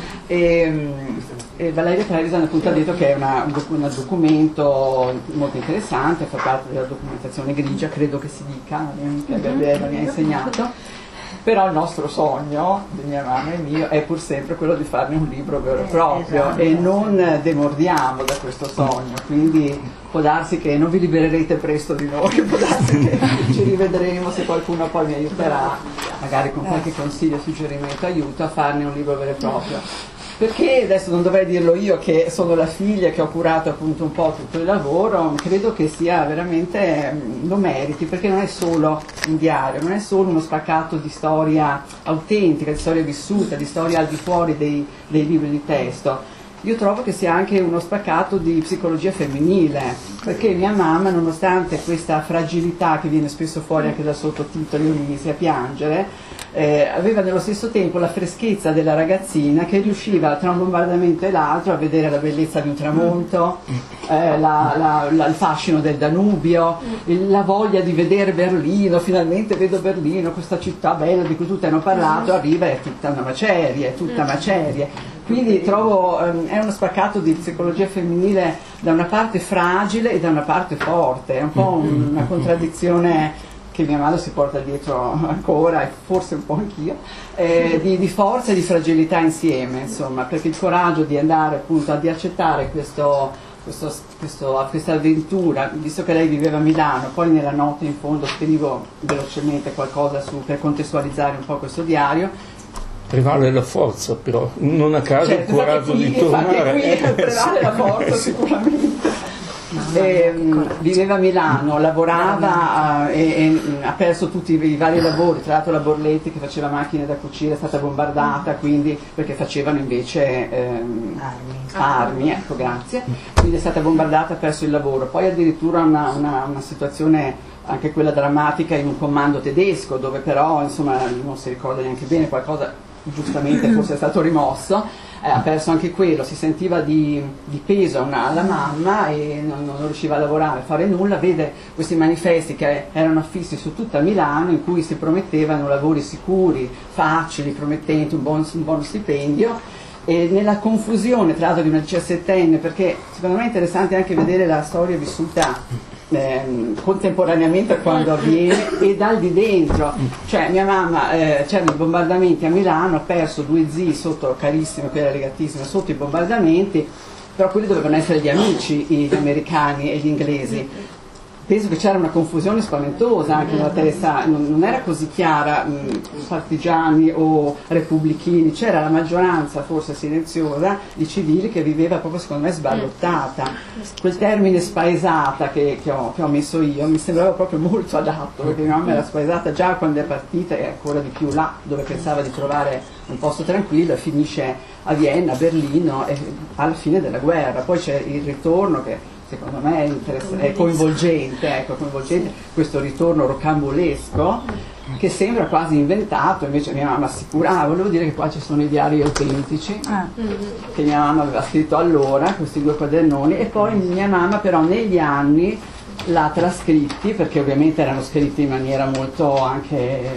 E, e Valeria Trevisan appunto ha detto che è una, un, doc- un documento molto interessante, fa parte della documentazione grigia, credo che si dica, la mia amica Gabriella mi ha insegnato, però il nostro sogno, di mia mamma e mio, è pur sempre quello di farne un libro vero e proprio e non demordiamo da questo sogno, quindi può darsi che non vi libererete presto di noi, può darsi che ci rivedremo se qualcuno poi mi aiuterà, magari con qualche consiglio, suggerimento, aiuto a farne un libro vero e proprio. Perché adesso non dovrei dirlo io che sono la figlia che ho curato appunto un po' tutto il lavoro, credo che sia veramente, lo meriti, perché non è solo un diario, non è solo uno spaccato di storia autentica, di storia vissuta, di storia al di fuori dei, dei libri di testo. Io trovo che sia anche uno spaccato di psicologia femminile, perché mia mamma, nonostante questa fragilità che viene spesso fuori anche dal sottotitolo, io mi misi a piangere, eh, aveva nello stesso tempo la freschezza della ragazzina che riusciva tra un bombardamento e l'altro a vedere la bellezza di un tramonto, eh, la, la, la, il fascino del Danubio, il, la voglia di vedere Berlino, finalmente vedo Berlino, questa città bella di cui tutti hanno parlato, arriva e è tutta una macerie, è tutta macerie. Quindi trovo, ehm, è uno spaccato di psicologia femminile da una parte fragile e da una parte forte, è un po' un, una contraddizione che mia madre si porta dietro ancora e forse un po' anch'io, eh, di, di forza e di fragilità insieme, insomma, perché il coraggio di andare appunto, di accettare questo, questo, questo, questa avventura, visto che lei viveva a Milano, poi nella notte in fondo scrivo velocemente qualcosa su, per contestualizzare un po' questo diario. Prevale la forza però, non a caso certo, il coraggio di tornare. Qui eh, prevale la forza sicuramente. Eh, viveva a Milano, lavorava uh, e, e ha perso tutti i, i vari lavori, tra l'altro la Borletti che faceva macchine da cucire è stata bombardata, quindi perché facevano invece ehm, armi. armi, ecco grazie, quindi è stata bombardata, ha perso il lavoro, poi addirittura una, una, una situazione anche quella drammatica in un comando tedesco, dove però insomma non si ricorda neanche bene, qualcosa giustamente forse è stato rimosso, eh, ha perso anche quello, si sentiva di, di peso una, alla mamma e non, non riusciva a lavorare, a fare nulla. Vede questi manifesti che erano affissi su tutta Milano in cui si promettevano lavori sicuri, facili, promettenti, un buon, un buon stipendio. E nella confusione tra l'altro di una diciassettenne, perché secondo me è interessante anche vedere la storia vissuta eh, contemporaneamente a quando avviene e dal di dentro, cioè mia mamma, eh, c'erano i bombardamenti a Milano, ha perso due zii sotto, carissime, che era legatissima, sotto i bombardamenti, però quelli dovevano essere gli amici, gli americani e gli inglesi. Penso che c'era una confusione spaventosa anche nella testa, non, non era così chiara, mh, partigiani o repubblichini, c'era la maggioranza forse silenziosa di civili che viveva proprio secondo me sballottata. Quel termine spaesata che, che, ho, che ho messo io mi sembrava proprio molto adatto, perché mia mamma era spaesata già quando è partita e ancora di più là, dove pensava di trovare un posto tranquillo, e finisce a Vienna, a Berlino, e alla fine della guerra. Poi c'è il ritorno che secondo me è, è coinvolgente, ecco, coinvolgente questo ritorno rocambolesco che sembra quasi inventato, invece mia mamma assicura, ah, volevo dire che qua ci sono i diari autentici ah. che mia mamma aveva scritto allora, questi due quadernoni, e poi mia mamma però negli anni l'ha trascritti, perché ovviamente erano scritti in maniera molto anche,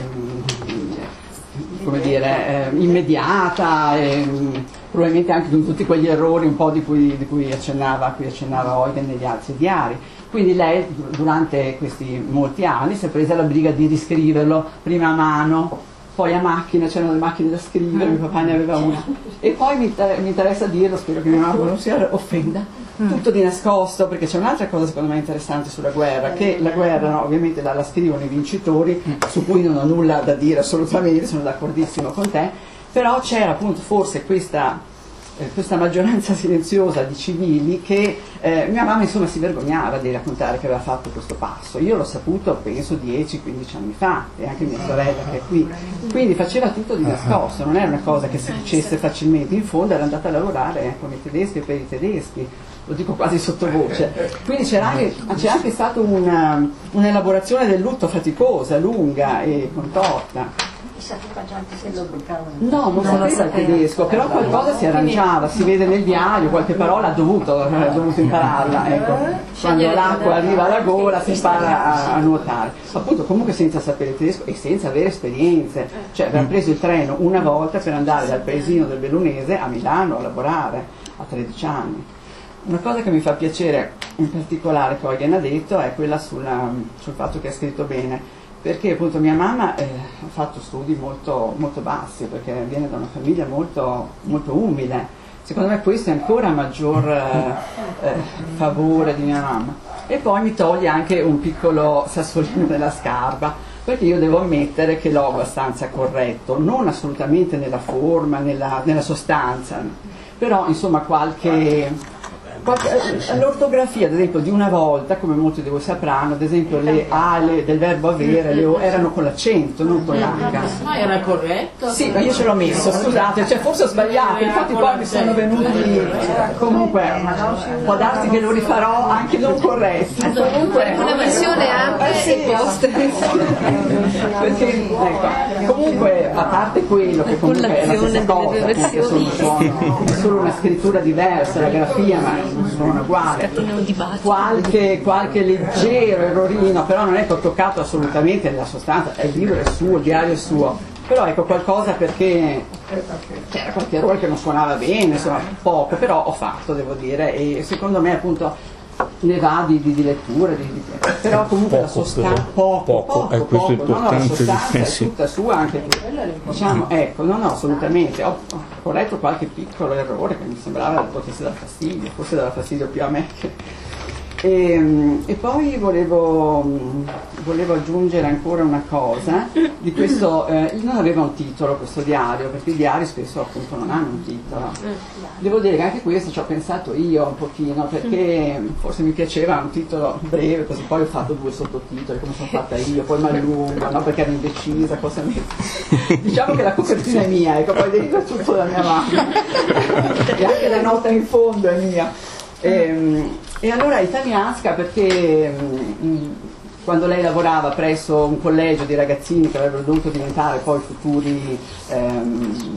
come dire, eh, immediata, e, probabilmente anche con tutti quegli errori un po' di cui, di cui accennava, a cui accennava Eugen negli altri diari. Quindi lei durante questi molti anni si è presa la briga di riscriverlo, prima a mano, poi a macchina, c'erano le macchine da scrivere, mio papà ne aveva una, e poi mi, mi interessa dirlo, spero che mia mamma non si offenda, tutto di nascosto, perché c'è un'altra cosa secondo me interessante sulla guerra, che la guerra, no, ovviamente la, la scrivono i vincitori, su cui non ho nulla da dire assolutamente, sono d'accordissimo con te, però c'era appunto forse questa, eh, questa maggioranza silenziosa di civili che eh, mia mamma insomma si vergognava di raccontare che aveva fatto questo passo. Io l'ho saputo penso dieci quindici anni fa, e anche mia sorella che è qui, quindi faceva tutto di nascosto, non era una cosa che si dicesse facilmente, in fondo era andata a lavorare con i tedeschi e per i tedeschi, lo dico quasi sottovoce. Quindi c'era anche, c'è anche stata una, un'elaborazione del lutto faticosa, lunga e contorta. No, non sapeva il tedesco, però qualcosa si arrangiava, si vede nel diario, qualche parola ha dovuto, ha dovuto impararla, ecco. Quando l'acqua arriva alla gola si impara a, a nuotare, appunto, comunque senza sapere il tedesco e senza avere esperienze, cioè aveva preso il treno una volta per andare dal paesino del Bellunese a Milano a lavorare a tredici anni. Una cosa che mi fa piacere in particolare che Eugen ha detto è quella sulla, sul fatto che ha scritto bene, perché appunto mia mamma eh, ha fatto studi molto, molto bassi, perché viene da una famiglia molto, molto umile. Secondo me questo è ancora maggior eh, eh, favore di mia mamma. E poi mi toglie anche un piccolo sassolino nella scarpa, perché io devo ammettere che l'ho abbastanza corretto, non assolutamente nella forma, nella, nella sostanza, però insomma qualche... L'ortografia, ad esempio, di una volta, come molti di voi sapranno, ad esempio le A le, del verbo avere le O erano con l'accento, non con l'H. Ma era corretto? Sì, ma io ce l'ho messo, scusate, cioè forse ho sbagliato, infatti poi mi sono venuti, comunque può darsi che lo rifarò anche non corretto. Comunque, una versione ampia eh, sì, e post. Perché, ecco, comunque, a parte quello che comunque è la stessa cosa, che sono, sono, è solo una scrittura diversa, la grafia, ma non sono uguali, qualche, qualche leggero errorino, però non è che ho toccato assolutamente nella sostanza, il libro è suo, il diario è suo, però ecco qualcosa, perché c'era qualche errore che non suonava bene, insomma poco, però ho fatto, devo dire, e secondo me appunto ne va di, di, di lettura, di, di, però comunque poco, la sostanza poco, poco, poco, poco, eh, questo è poco, no, no, la importante, sostanza è sì. tutta sua, anche diciamo, ecco, no, no, assolutamente, ho corretto qualche piccolo errore che mi sembrava potesse dar fastidio, forse dava fastidio più a me che... E, e poi volevo, volevo aggiungere ancora una cosa di questo, eh, non aveva un titolo questo diario, perché i diari spesso appunto non hanno un titolo. Devo dire che anche questo ci ho pensato io un pochino, perché forse mi piaceva un titolo breve, così poi ho fatto due sottotitoli come sono fatta io, poi mi allungo, no? Perché ero indecisa cosa mettere. Diciamo che la copertina è mia, ecco, poi dentro è tutto da mia mamma e anche la nota in fondo è mia. E, e allora Italianska perché mh, quando lei lavorava presso un collegio di ragazzini che avrebbero dovuto diventare poi futuri ehm,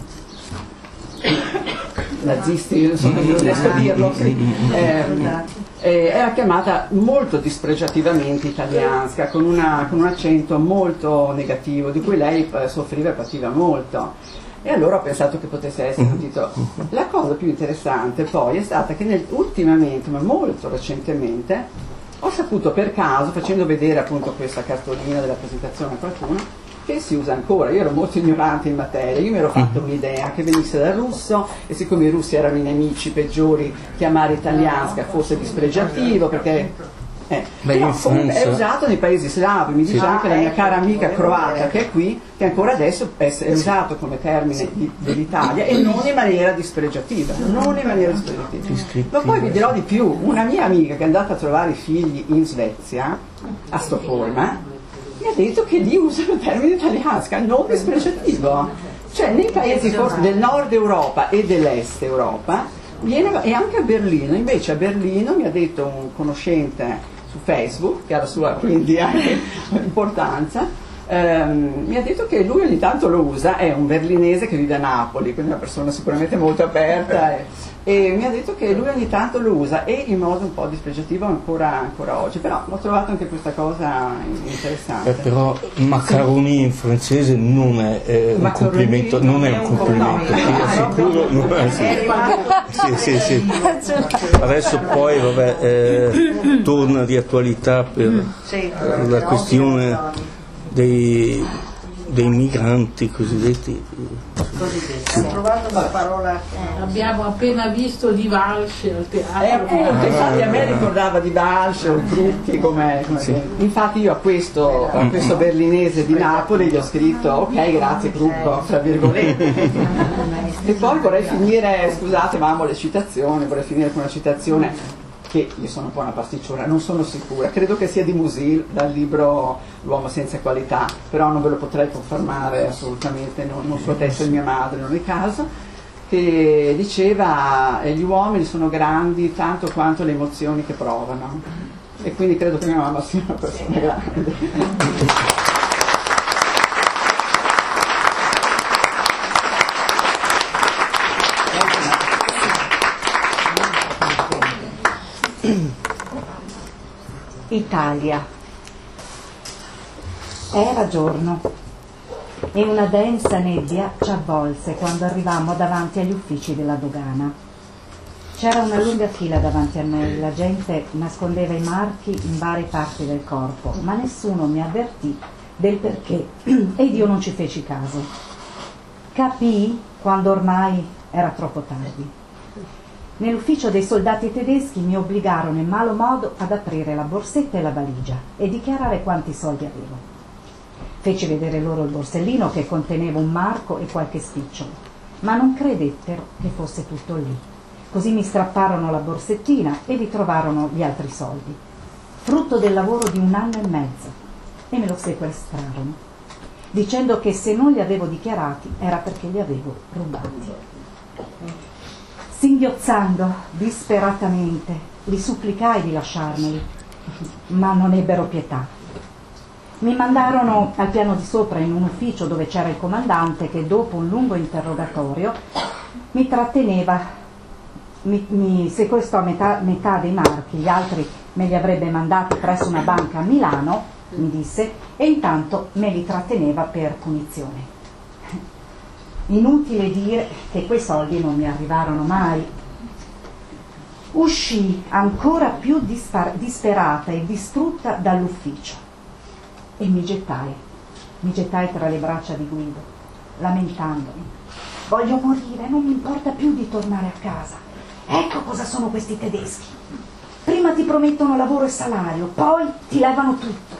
nazisti, non so, non riesco a dirlo, sì. ehm, eh, era chiamata molto dispregiativamente italiansca, con, una, con un accento molto negativo, di cui lei eh, soffriva e pativa molto. E allora ho pensato che potesse essere un titolo. La cosa più interessante poi è stata che nel, ultimamente, ma molto recentemente, ho saputo per caso, facendo vedere appunto questa cartolina della presentazione a qualcuno, che si usa ancora. Io ero molto ignorante in materia, io mi ero fatto un'idea che venisse dal russo, e siccome i russi erano i nemici peggiori, chiamare italianska fosse dispregiativo, perché eh, Beh, però, Francia... è usato nei paesi slavi, mi dice sì. Anche la mia cara amica croata che è qui, che ancora adesso è, è usato come termine di, dell'Italia, e non in maniera dispregiativa, non in maniera dispregiativa. Ma poi vi dirò di più, una mia amica che è andata a trovare i figli in Svezia, a Stoccolma, mi ha detto che lì usano il termine italiansca, non dispregiativo. Cioè nei paesi forse del nord Europa e dell'est Europa, viene, e anche a Berlino, invece a Berlino mi ha detto un conoscente su Facebook, che ha la sua quindi anche importanza, ehm, mi ha detto che lui ogni tanto lo usa, è un berlinese che vive a Napoli, quindi una persona sicuramente molto aperta, e, e mi ha detto che lui ogni tanto lo usa, e in modo un po' dispregiativo ancora, ancora oggi, però ho trovato anche questa cosa interessante. Eh, però macaroni in francese non è eh, un complimento, non è un complimento, ti assicuro, non è, sì. Sì, sì, sì. Adesso poi vabbè, eh, torna di attualità per la questione dei, dei migranti cosiddetti. Ho trovato una parola. Eh, abbiamo appena visto Di Valsce al teatro. Eh, appunto, infatti a me ricordava Di Valsce o Trucchi, come, come sì. Infatti io a questo, a questo berlinese di Napoli gli ho scritto ok, grazie Trucco, tra virgolette. E poi vorrei finire, scusate ma amo le citazioni, vorrei finire con una citazione che io sono un po' una pasticciona, non sono sicura, credo che sia di Musil dal libro L'uomo senza qualità, però non ve lo potrei confermare assolutamente, non, non sua testa di mia madre, non è caso, che diceva gli uomini sono grandi tanto quanto le emozioni che provano, e quindi credo che mia mamma sia una persona grande. Italia. Era giorno e una densa nebbia ci avvolse quando arrivammo davanti agli uffici della dogana. C'era una lunga fila davanti a noi, la gente nascondeva i marchi in varie parti del corpo, ma nessuno mi avvertì del perché ed io non ci feci caso. Capii quando ormai era troppo tardi. Nell'ufficio dei soldati tedeschi mi obbligarono in malo modo ad aprire la borsetta e la valigia e dichiarare quanti soldi avevo. Feci vedere loro il borsellino che conteneva un marco e qualche spicciolo, ma non credettero che fosse tutto lì. Così mi strapparono la borsettina e vi trovarono gli altri soldi, frutto del lavoro di un anno e mezzo, e me lo sequestrarono, dicendo che se non li avevo dichiarati era perché li avevo rubati. Singhiozzando disperatamente, li supplicai di lasciarmeli, ma non ebbero pietà. Mi mandarono al piano di sopra in un ufficio dove c'era il comandante che dopo un lungo interrogatorio mi tratteneva, mi, mi sequestrò metà, metà dei marchi, gli altri me li avrebbe mandati presso una banca a Milano, mi disse, e intanto me li tratteneva per punizione. Inutile dire che quei soldi non mi arrivarono mai. Uscii ancora più dispar- disperata e distrutta dall'ufficio e mi gettai, mi gettai tra le braccia di Guido, lamentandomi. Voglio morire, non mi importa più di tornare a casa. Ecco cosa sono questi tedeschi. Prima ti promettono lavoro e salario, poi ti levano tutto.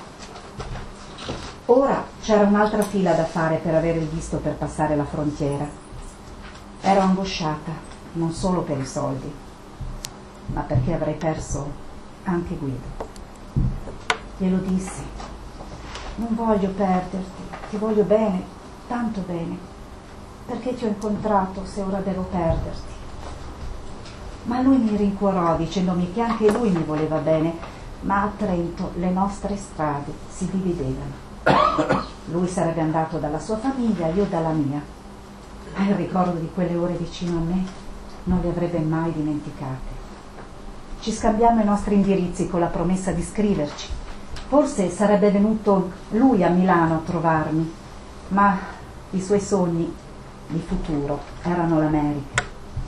Ora c'era un'altra fila da fare per avere il visto per passare la frontiera. Ero angosciata, non solo per i soldi, ma perché avrei perso anche Guido. Glielo dissi, non voglio perderti, ti voglio bene, tanto bene, perché ti ho incontrato se ora devo perderti? Ma lui mi rincuorò dicendomi che anche lui mi voleva bene, ma a Trento le nostre strade si dividevano. Lui sarebbe andato dalla sua famiglia, io dalla mia. Ma il ricordo di quelle ore vicino a me non le avrebbe mai dimenticate. Ci scambiamo i nostri indirizzi con la promessa di scriverci. Forse sarebbe venuto lui a Milano a trovarmi, ma i suoi sogni di futuro erano l'America.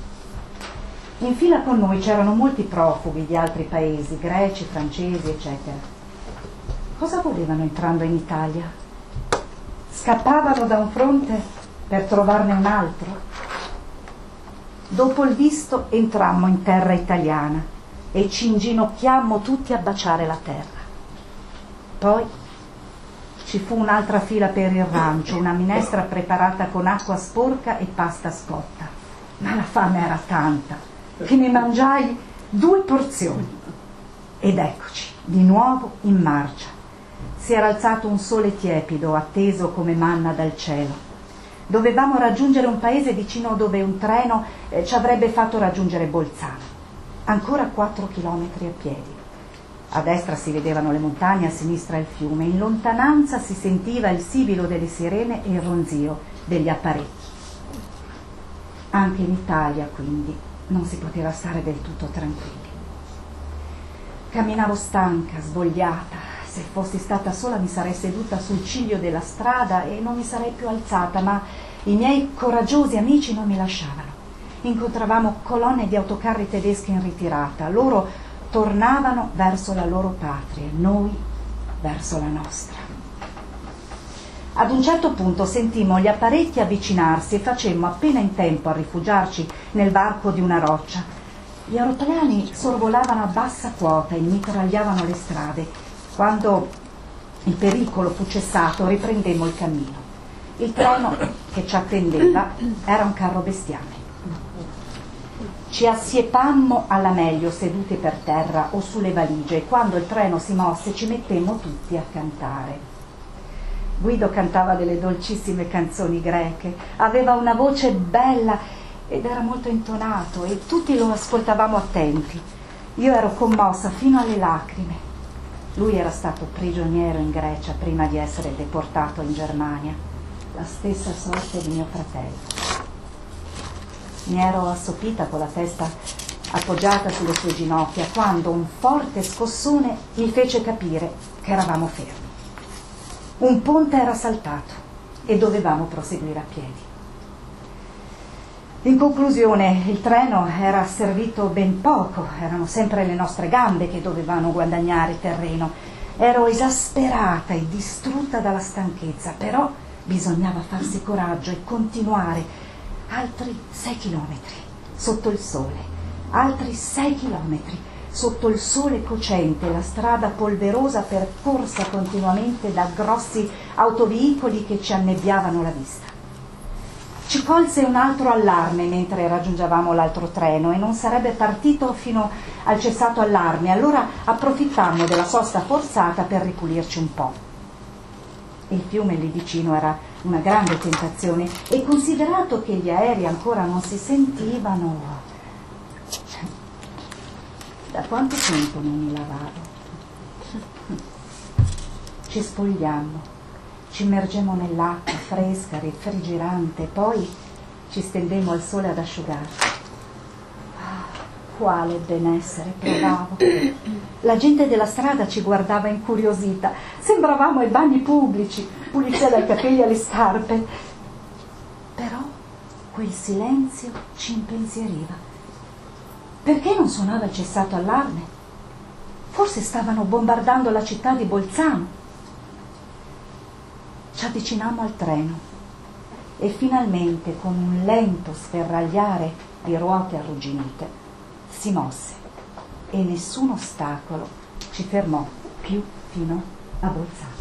In fila con noi c'erano molti profughi di altri paesi, greci, francesi, eccetera. Cosa volevano entrando in Italia? Scappavano da un fronte per trovarne un altro? Dopo il visto entrammo in terra italiana e ci inginocchiammo tutti a baciare la terra. Poi ci fu un'altra fila per il rancio, una minestra preparata con acqua sporca e pasta scotta. Ma la fame era tanta che ne mangiai due porzioni. Ed eccoci, di nuovo in marcia. Si era alzato un sole tiepido, atteso come manna dal cielo. Dovevamo raggiungere un paese vicino dove un treno eh, ci avrebbe fatto raggiungere Bolzano. Ancora quattro chilometri a piedi. A destra si vedevano le montagne, a sinistra il fiume. In lontananza si sentiva il sibilo delle sirene e il ronzio degli apparecchi. Anche in Italia, quindi, non si poteva stare del tutto tranquilli. Camminavo stanca, svogliata. Se fossi stata sola mi sarei seduta sul ciglio della strada e non mi sarei più alzata, ma i miei coraggiosi amici non mi lasciavano. Incontravamo colonne di autocarri tedeschi in ritirata. Loro tornavano verso la loro patria, noi verso la nostra. Ad un certo punto sentimmo gli apparecchi avvicinarsi e facemmo appena in tempo a rifugiarci nel varco di una roccia. Gli aeroplani sorvolavano a bassa quota e mitragliavano le strade. Quando il pericolo fu cessato, riprendemmo il cammino. Il treno che ci attendeva era un carro bestiame. Ci assiepammo alla meglio seduti per terra o sulle valigie e quando il treno si mosse ci mettemmo tutti a cantare. Guido cantava delle dolcissime canzoni greche, aveva una voce bella ed era molto intonato e tutti lo ascoltavamo attenti. Io ero commossa fino alle lacrime. Lui era stato prigioniero in Grecia prima di essere deportato in Germania, la stessa sorte di mio fratello. Mi ero assopita con la testa appoggiata sulle sue ginocchia quando un forte scossone mi fece capire che eravamo fermi. Un ponte era saltato e dovevamo proseguire a piedi. In conclusione, il treno era servito ben poco, erano sempre le nostre gambe che dovevano guadagnare terreno. Ero esasperata e distrutta dalla stanchezza, però bisognava farsi coraggio e continuare. Altri sei chilometri sotto il sole, altri sei chilometri sotto il sole cocente, la strada polverosa percorsa continuamente da grossi autoveicoli che ci annebbiavano la vista. Ci colse un altro allarme mentre raggiungevamo l'altro treno e non sarebbe partito fino al cessato allarme, allora approfittammo della sosta forzata per ripulirci un po'. Il fiume lì vicino era una grande tentazione e considerato che gli aerei ancora non si sentivano, da quanto tempo non mi lavavo? Ci spogliammo. Ci immergemmo nell'acqua fresca, refrigerante, poi ci stendemmo al sole ad asciugarci. Ah, quale benessere provavo! La gente della strada ci guardava incuriosita, sembravamo ai bagni pubblici, pulizia dai capelli alle scarpe. Però quel silenzio ci impensieriva. Perché non suonava il cessato allarme? Forse stavano bombardando la città di Bolzano. Ci avvicinammo al treno e finalmente, con un lento sferragliare di ruote arrugginite, si mosse e nessun ostacolo ci fermò più fino a Bolzano.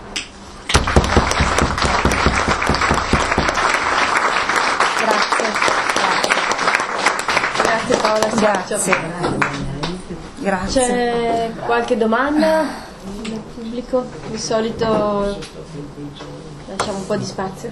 Grazie. Grazie Paola. Grazie. Grazie. C'è qualche domanda dal pubblico? Di solito lasciamo un po' di spazio.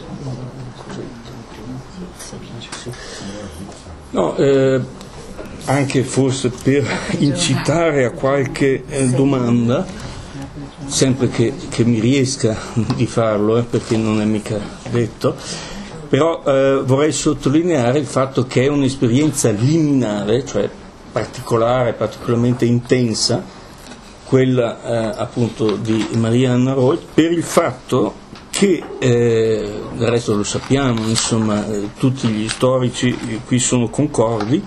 No, eh, anche forse per incitare a qualche eh, domanda, sempre che, che mi riesca di farlo, eh, perché non è mica detto, però eh, vorrei sottolineare il fatto che è un'esperienza liminare, cioè particolare, particolarmente intensa, quella eh, appunto di Maria Anna Roth, per il fatto che, eh, del resto lo sappiamo, insomma, eh, tutti gli storici qui sono concordi,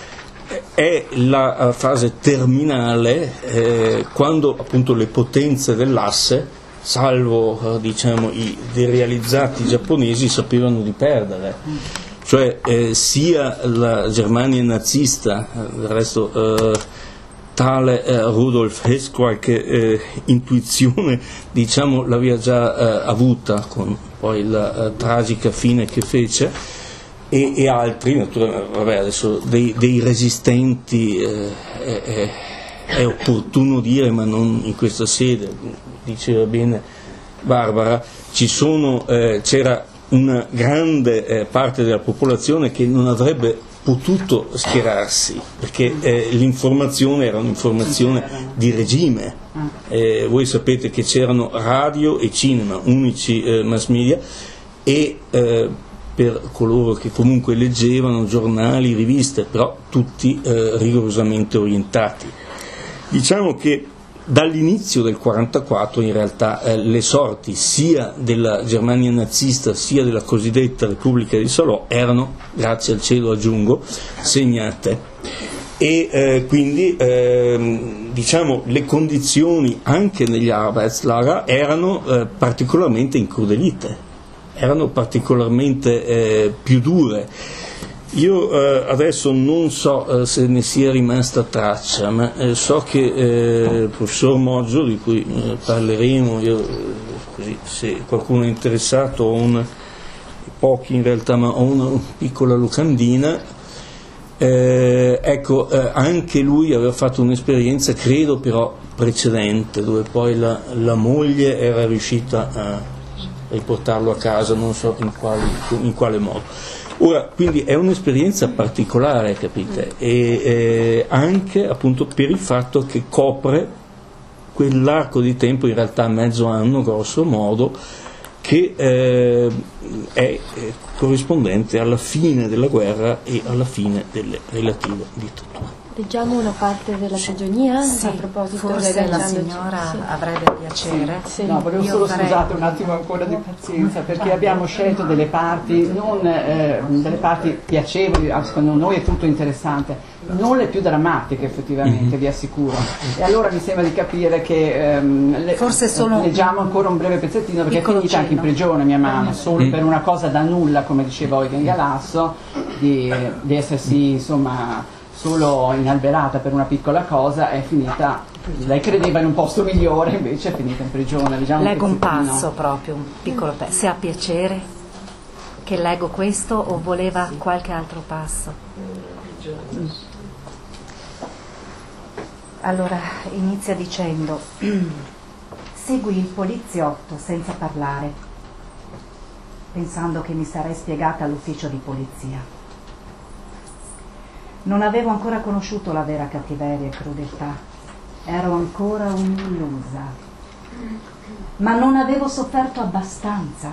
è la fase terminale eh, quando appunto le potenze dell'asse, salvo eh, diciamo i derealizzati giapponesi, sapevano di perdere, cioè eh, sia la Germania nazista, eh, del resto eh, tale eh, Rudolf Hess qualche eh, intuizione diciamo l'aveva già eh, avuta con poi la eh, tragica fine che fece, e, e altri naturalmente, vabbè, adesso dei, dei resistenti eh, è, è opportuno dire, ma non in questa sede, diceva bene Barbara, ci sono, eh, c'era una grande eh, parte della popolazione che non avrebbe potuto schierarsi, perché eh, l'informazione era un'informazione di regime. Eh, voi sapete che c'erano radio e cinema, unici eh, mass media, e eh, per coloro che comunque leggevano giornali, riviste, però tutti eh, rigorosamente orientati. Diciamo che dall'inizio del quarantaquattro in realtà eh, le sorti sia della Germania nazista sia della cosiddetta Repubblica di Salò erano, grazie al cielo aggiungo, segnate, e eh, quindi eh, diciamo le condizioni anche negli Arbeitslager erano eh, particolarmente incrudelite, erano particolarmente eh, più dure. Io eh, adesso non so eh, se ne sia rimasta traccia, ma eh, so che eh, il professor Moggio, di cui eh, parleremo, io, eh, così, se qualcuno è interessato, ho una, pochi in realtà, ma ho una piccola locandina, eh, ecco, eh, anche lui aveva fatto un'esperienza, credo però precedente, dove poi la, la moglie era riuscita a riportarlo a casa, non so in, quali, in quale modo. Ora, quindi è un'esperienza particolare, capite, e eh, anche appunto per il fatto che copre quell'arco di tempo, in realtà mezzo anno grosso modo, che eh, è corrispondente alla fine della guerra e alla fine delle relative dittature. Leggiamo una parte della prigionia, sì, a proposito, forse la signora sì. avrebbe piacere. Sì, sì. No, volevo Io solo farei... scusate un attimo ancora di pazienza, perché abbiamo scelto delle parti, non, eh, delle parti piacevoli, secondo noi è tutto interessante, non le più drammatiche effettivamente, mm-hmm. vi assicuro. E allora mi sembra di capire che ehm, le, forse solo leggiamo ancora un breve pezzettino, perché è finita anche in prigione mia mamma, solo mm-hmm. per una cosa da nulla, come diceva Eugen Galasso, di, di essersi insomma solo inalberata per una piccola cosa, è finita, lei credeva in un posto migliore, invece è finita in prigione. Diciamo leggo un passo proprio, un piccolo pezzo, se ha piacere che leggo questo o voleva qualche altro passo. Allora inizia dicendo: segui il poliziotto senza parlare, pensando che mi sarei spiegata all'ufficio di polizia. Non avevo ancora conosciuto la vera cattiveria e crudeltà, ero ancora un'illusa, ma non avevo sofferto abbastanza.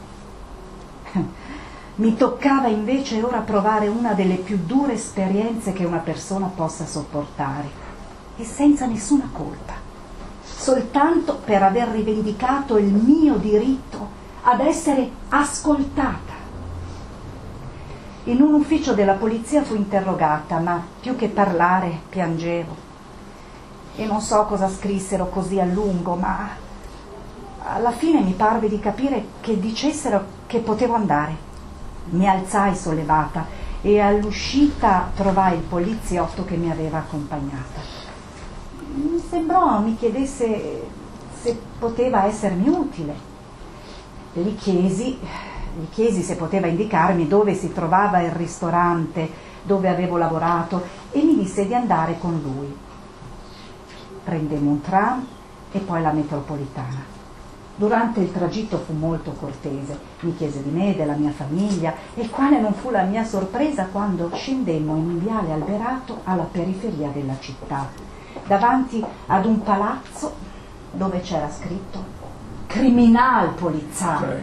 Mi toccava invece ora provare una delle più dure esperienze che una persona possa sopportare, e senza nessuna colpa, soltanto per aver rivendicato il mio diritto ad essere ascoltata. In un ufficio della polizia fui interrogata, ma più che parlare piangevo. E non so cosa scrissero così a lungo, ma alla fine mi parve di capire che dicessero che potevo andare. Mi alzai sollevata e all'uscita trovai il poliziotto che mi aveva accompagnata. Mi sembrò mi chiedesse se poteva essermi utile. Gli chiesi... Gli chiesi se poteva indicarmi dove si trovava il ristorante dove avevo lavorato e mi disse di andare con lui. Prendemmo un tram e poi la metropolitana. Durante il tragitto fu molto cortese, mi chiese di me, della mia famiglia, e quale non fu la mia sorpresa quando scendemmo in un viale alberato alla periferia della città, davanti ad un palazzo dove c'era scritto Criminal Polizei.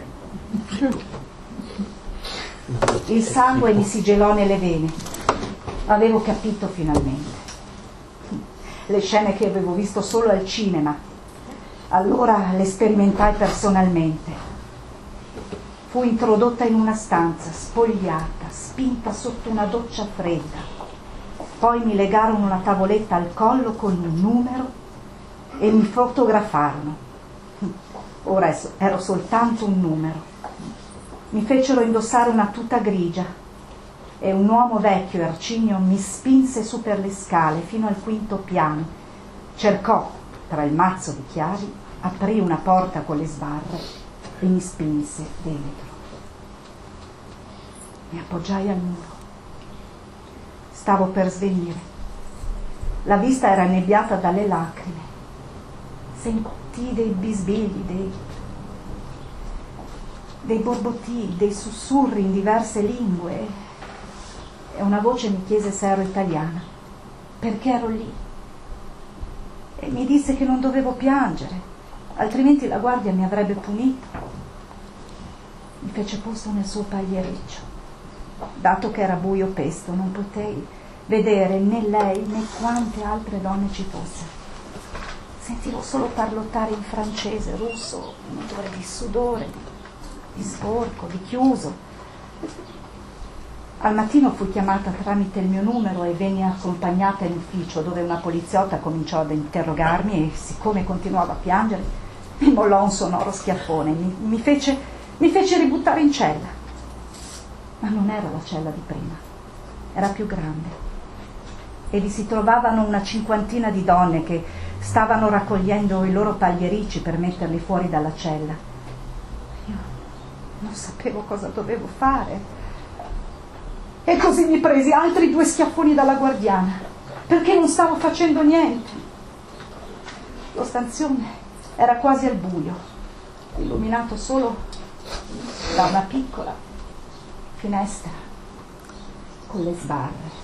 Il sangue mi si gelò nelle vene. Avevo capito finalmente. Le scene che avevo visto solo al cinema, allora le sperimentai personalmente. Fu introdotta in una stanza, spogliata, spinta sotto una doccia fredda. Poi mi legarono una tavoletta al collo con un numero e mi fotografarono. Ora ero soltanto un numero. Mi fecero indossare una tuta grigia e un uomo vecchio e arcigno mi spinse su per le scale fino al quinto piano. Cercò, tra il mazzo di chiavi, aprì una porta con le sbarre e mi spinse dentro. Mi appoggiai al muro. Stavo per svenire. La vista era annebbiata dalle lacrime. Sentii dei bisbigli, dei, dei borbottii, dei sussurri in diverse lingue, e una voce mi chiese se ero italiana, perché ero lì, e mi disse che non dovevo piangere, altrimenti la guardia mi avrebbe punito. Mi fece posto nel suo pagliericcio. Dato che era buio pesto, non potei vedere né lei né quante altre donne ci fossero. Sentivo solo parlottare in francese, russo, un odore di sudore, di sporco, di chiuso. Al mattino fui chiamata tramite il mio numero e venni accompagnata in ufficio, dove una poliziotta cominciò ad interrogarmi e, siccome continuavo a piangere, mi mollò un sonoro schiaffone, mi, mi, fece, mi fece ributtare in cella. Ma non era la cella di prima, era più grande, e vi si trovavano una cinquantina di donne che stavano raccogliendo i loro paglierici per metterli fuori dalla cella. Io non sapevo cosa dovevo fare, e così mi presi altri due schiaffoni dalla guardiana, perché non stavo facendo niente. Lo stanzione era quasi al buio, illuminato solo da una piccola finestra con le sbarre.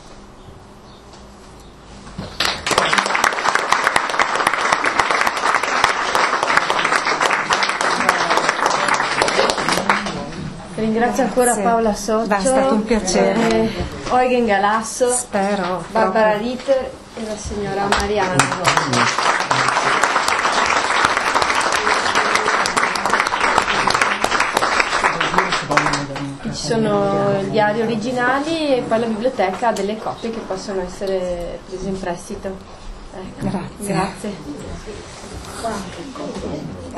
Ringrazio ancora Paola Soccio, è stato un piacere. eh, Eugen Galasso, Spero Barbara Ritter e la signora Mariano. Ci sono gli diari originali e poi la biblioteca ha delle copie che possono essere prese in prestito. Ecco. Grazie. Grazie.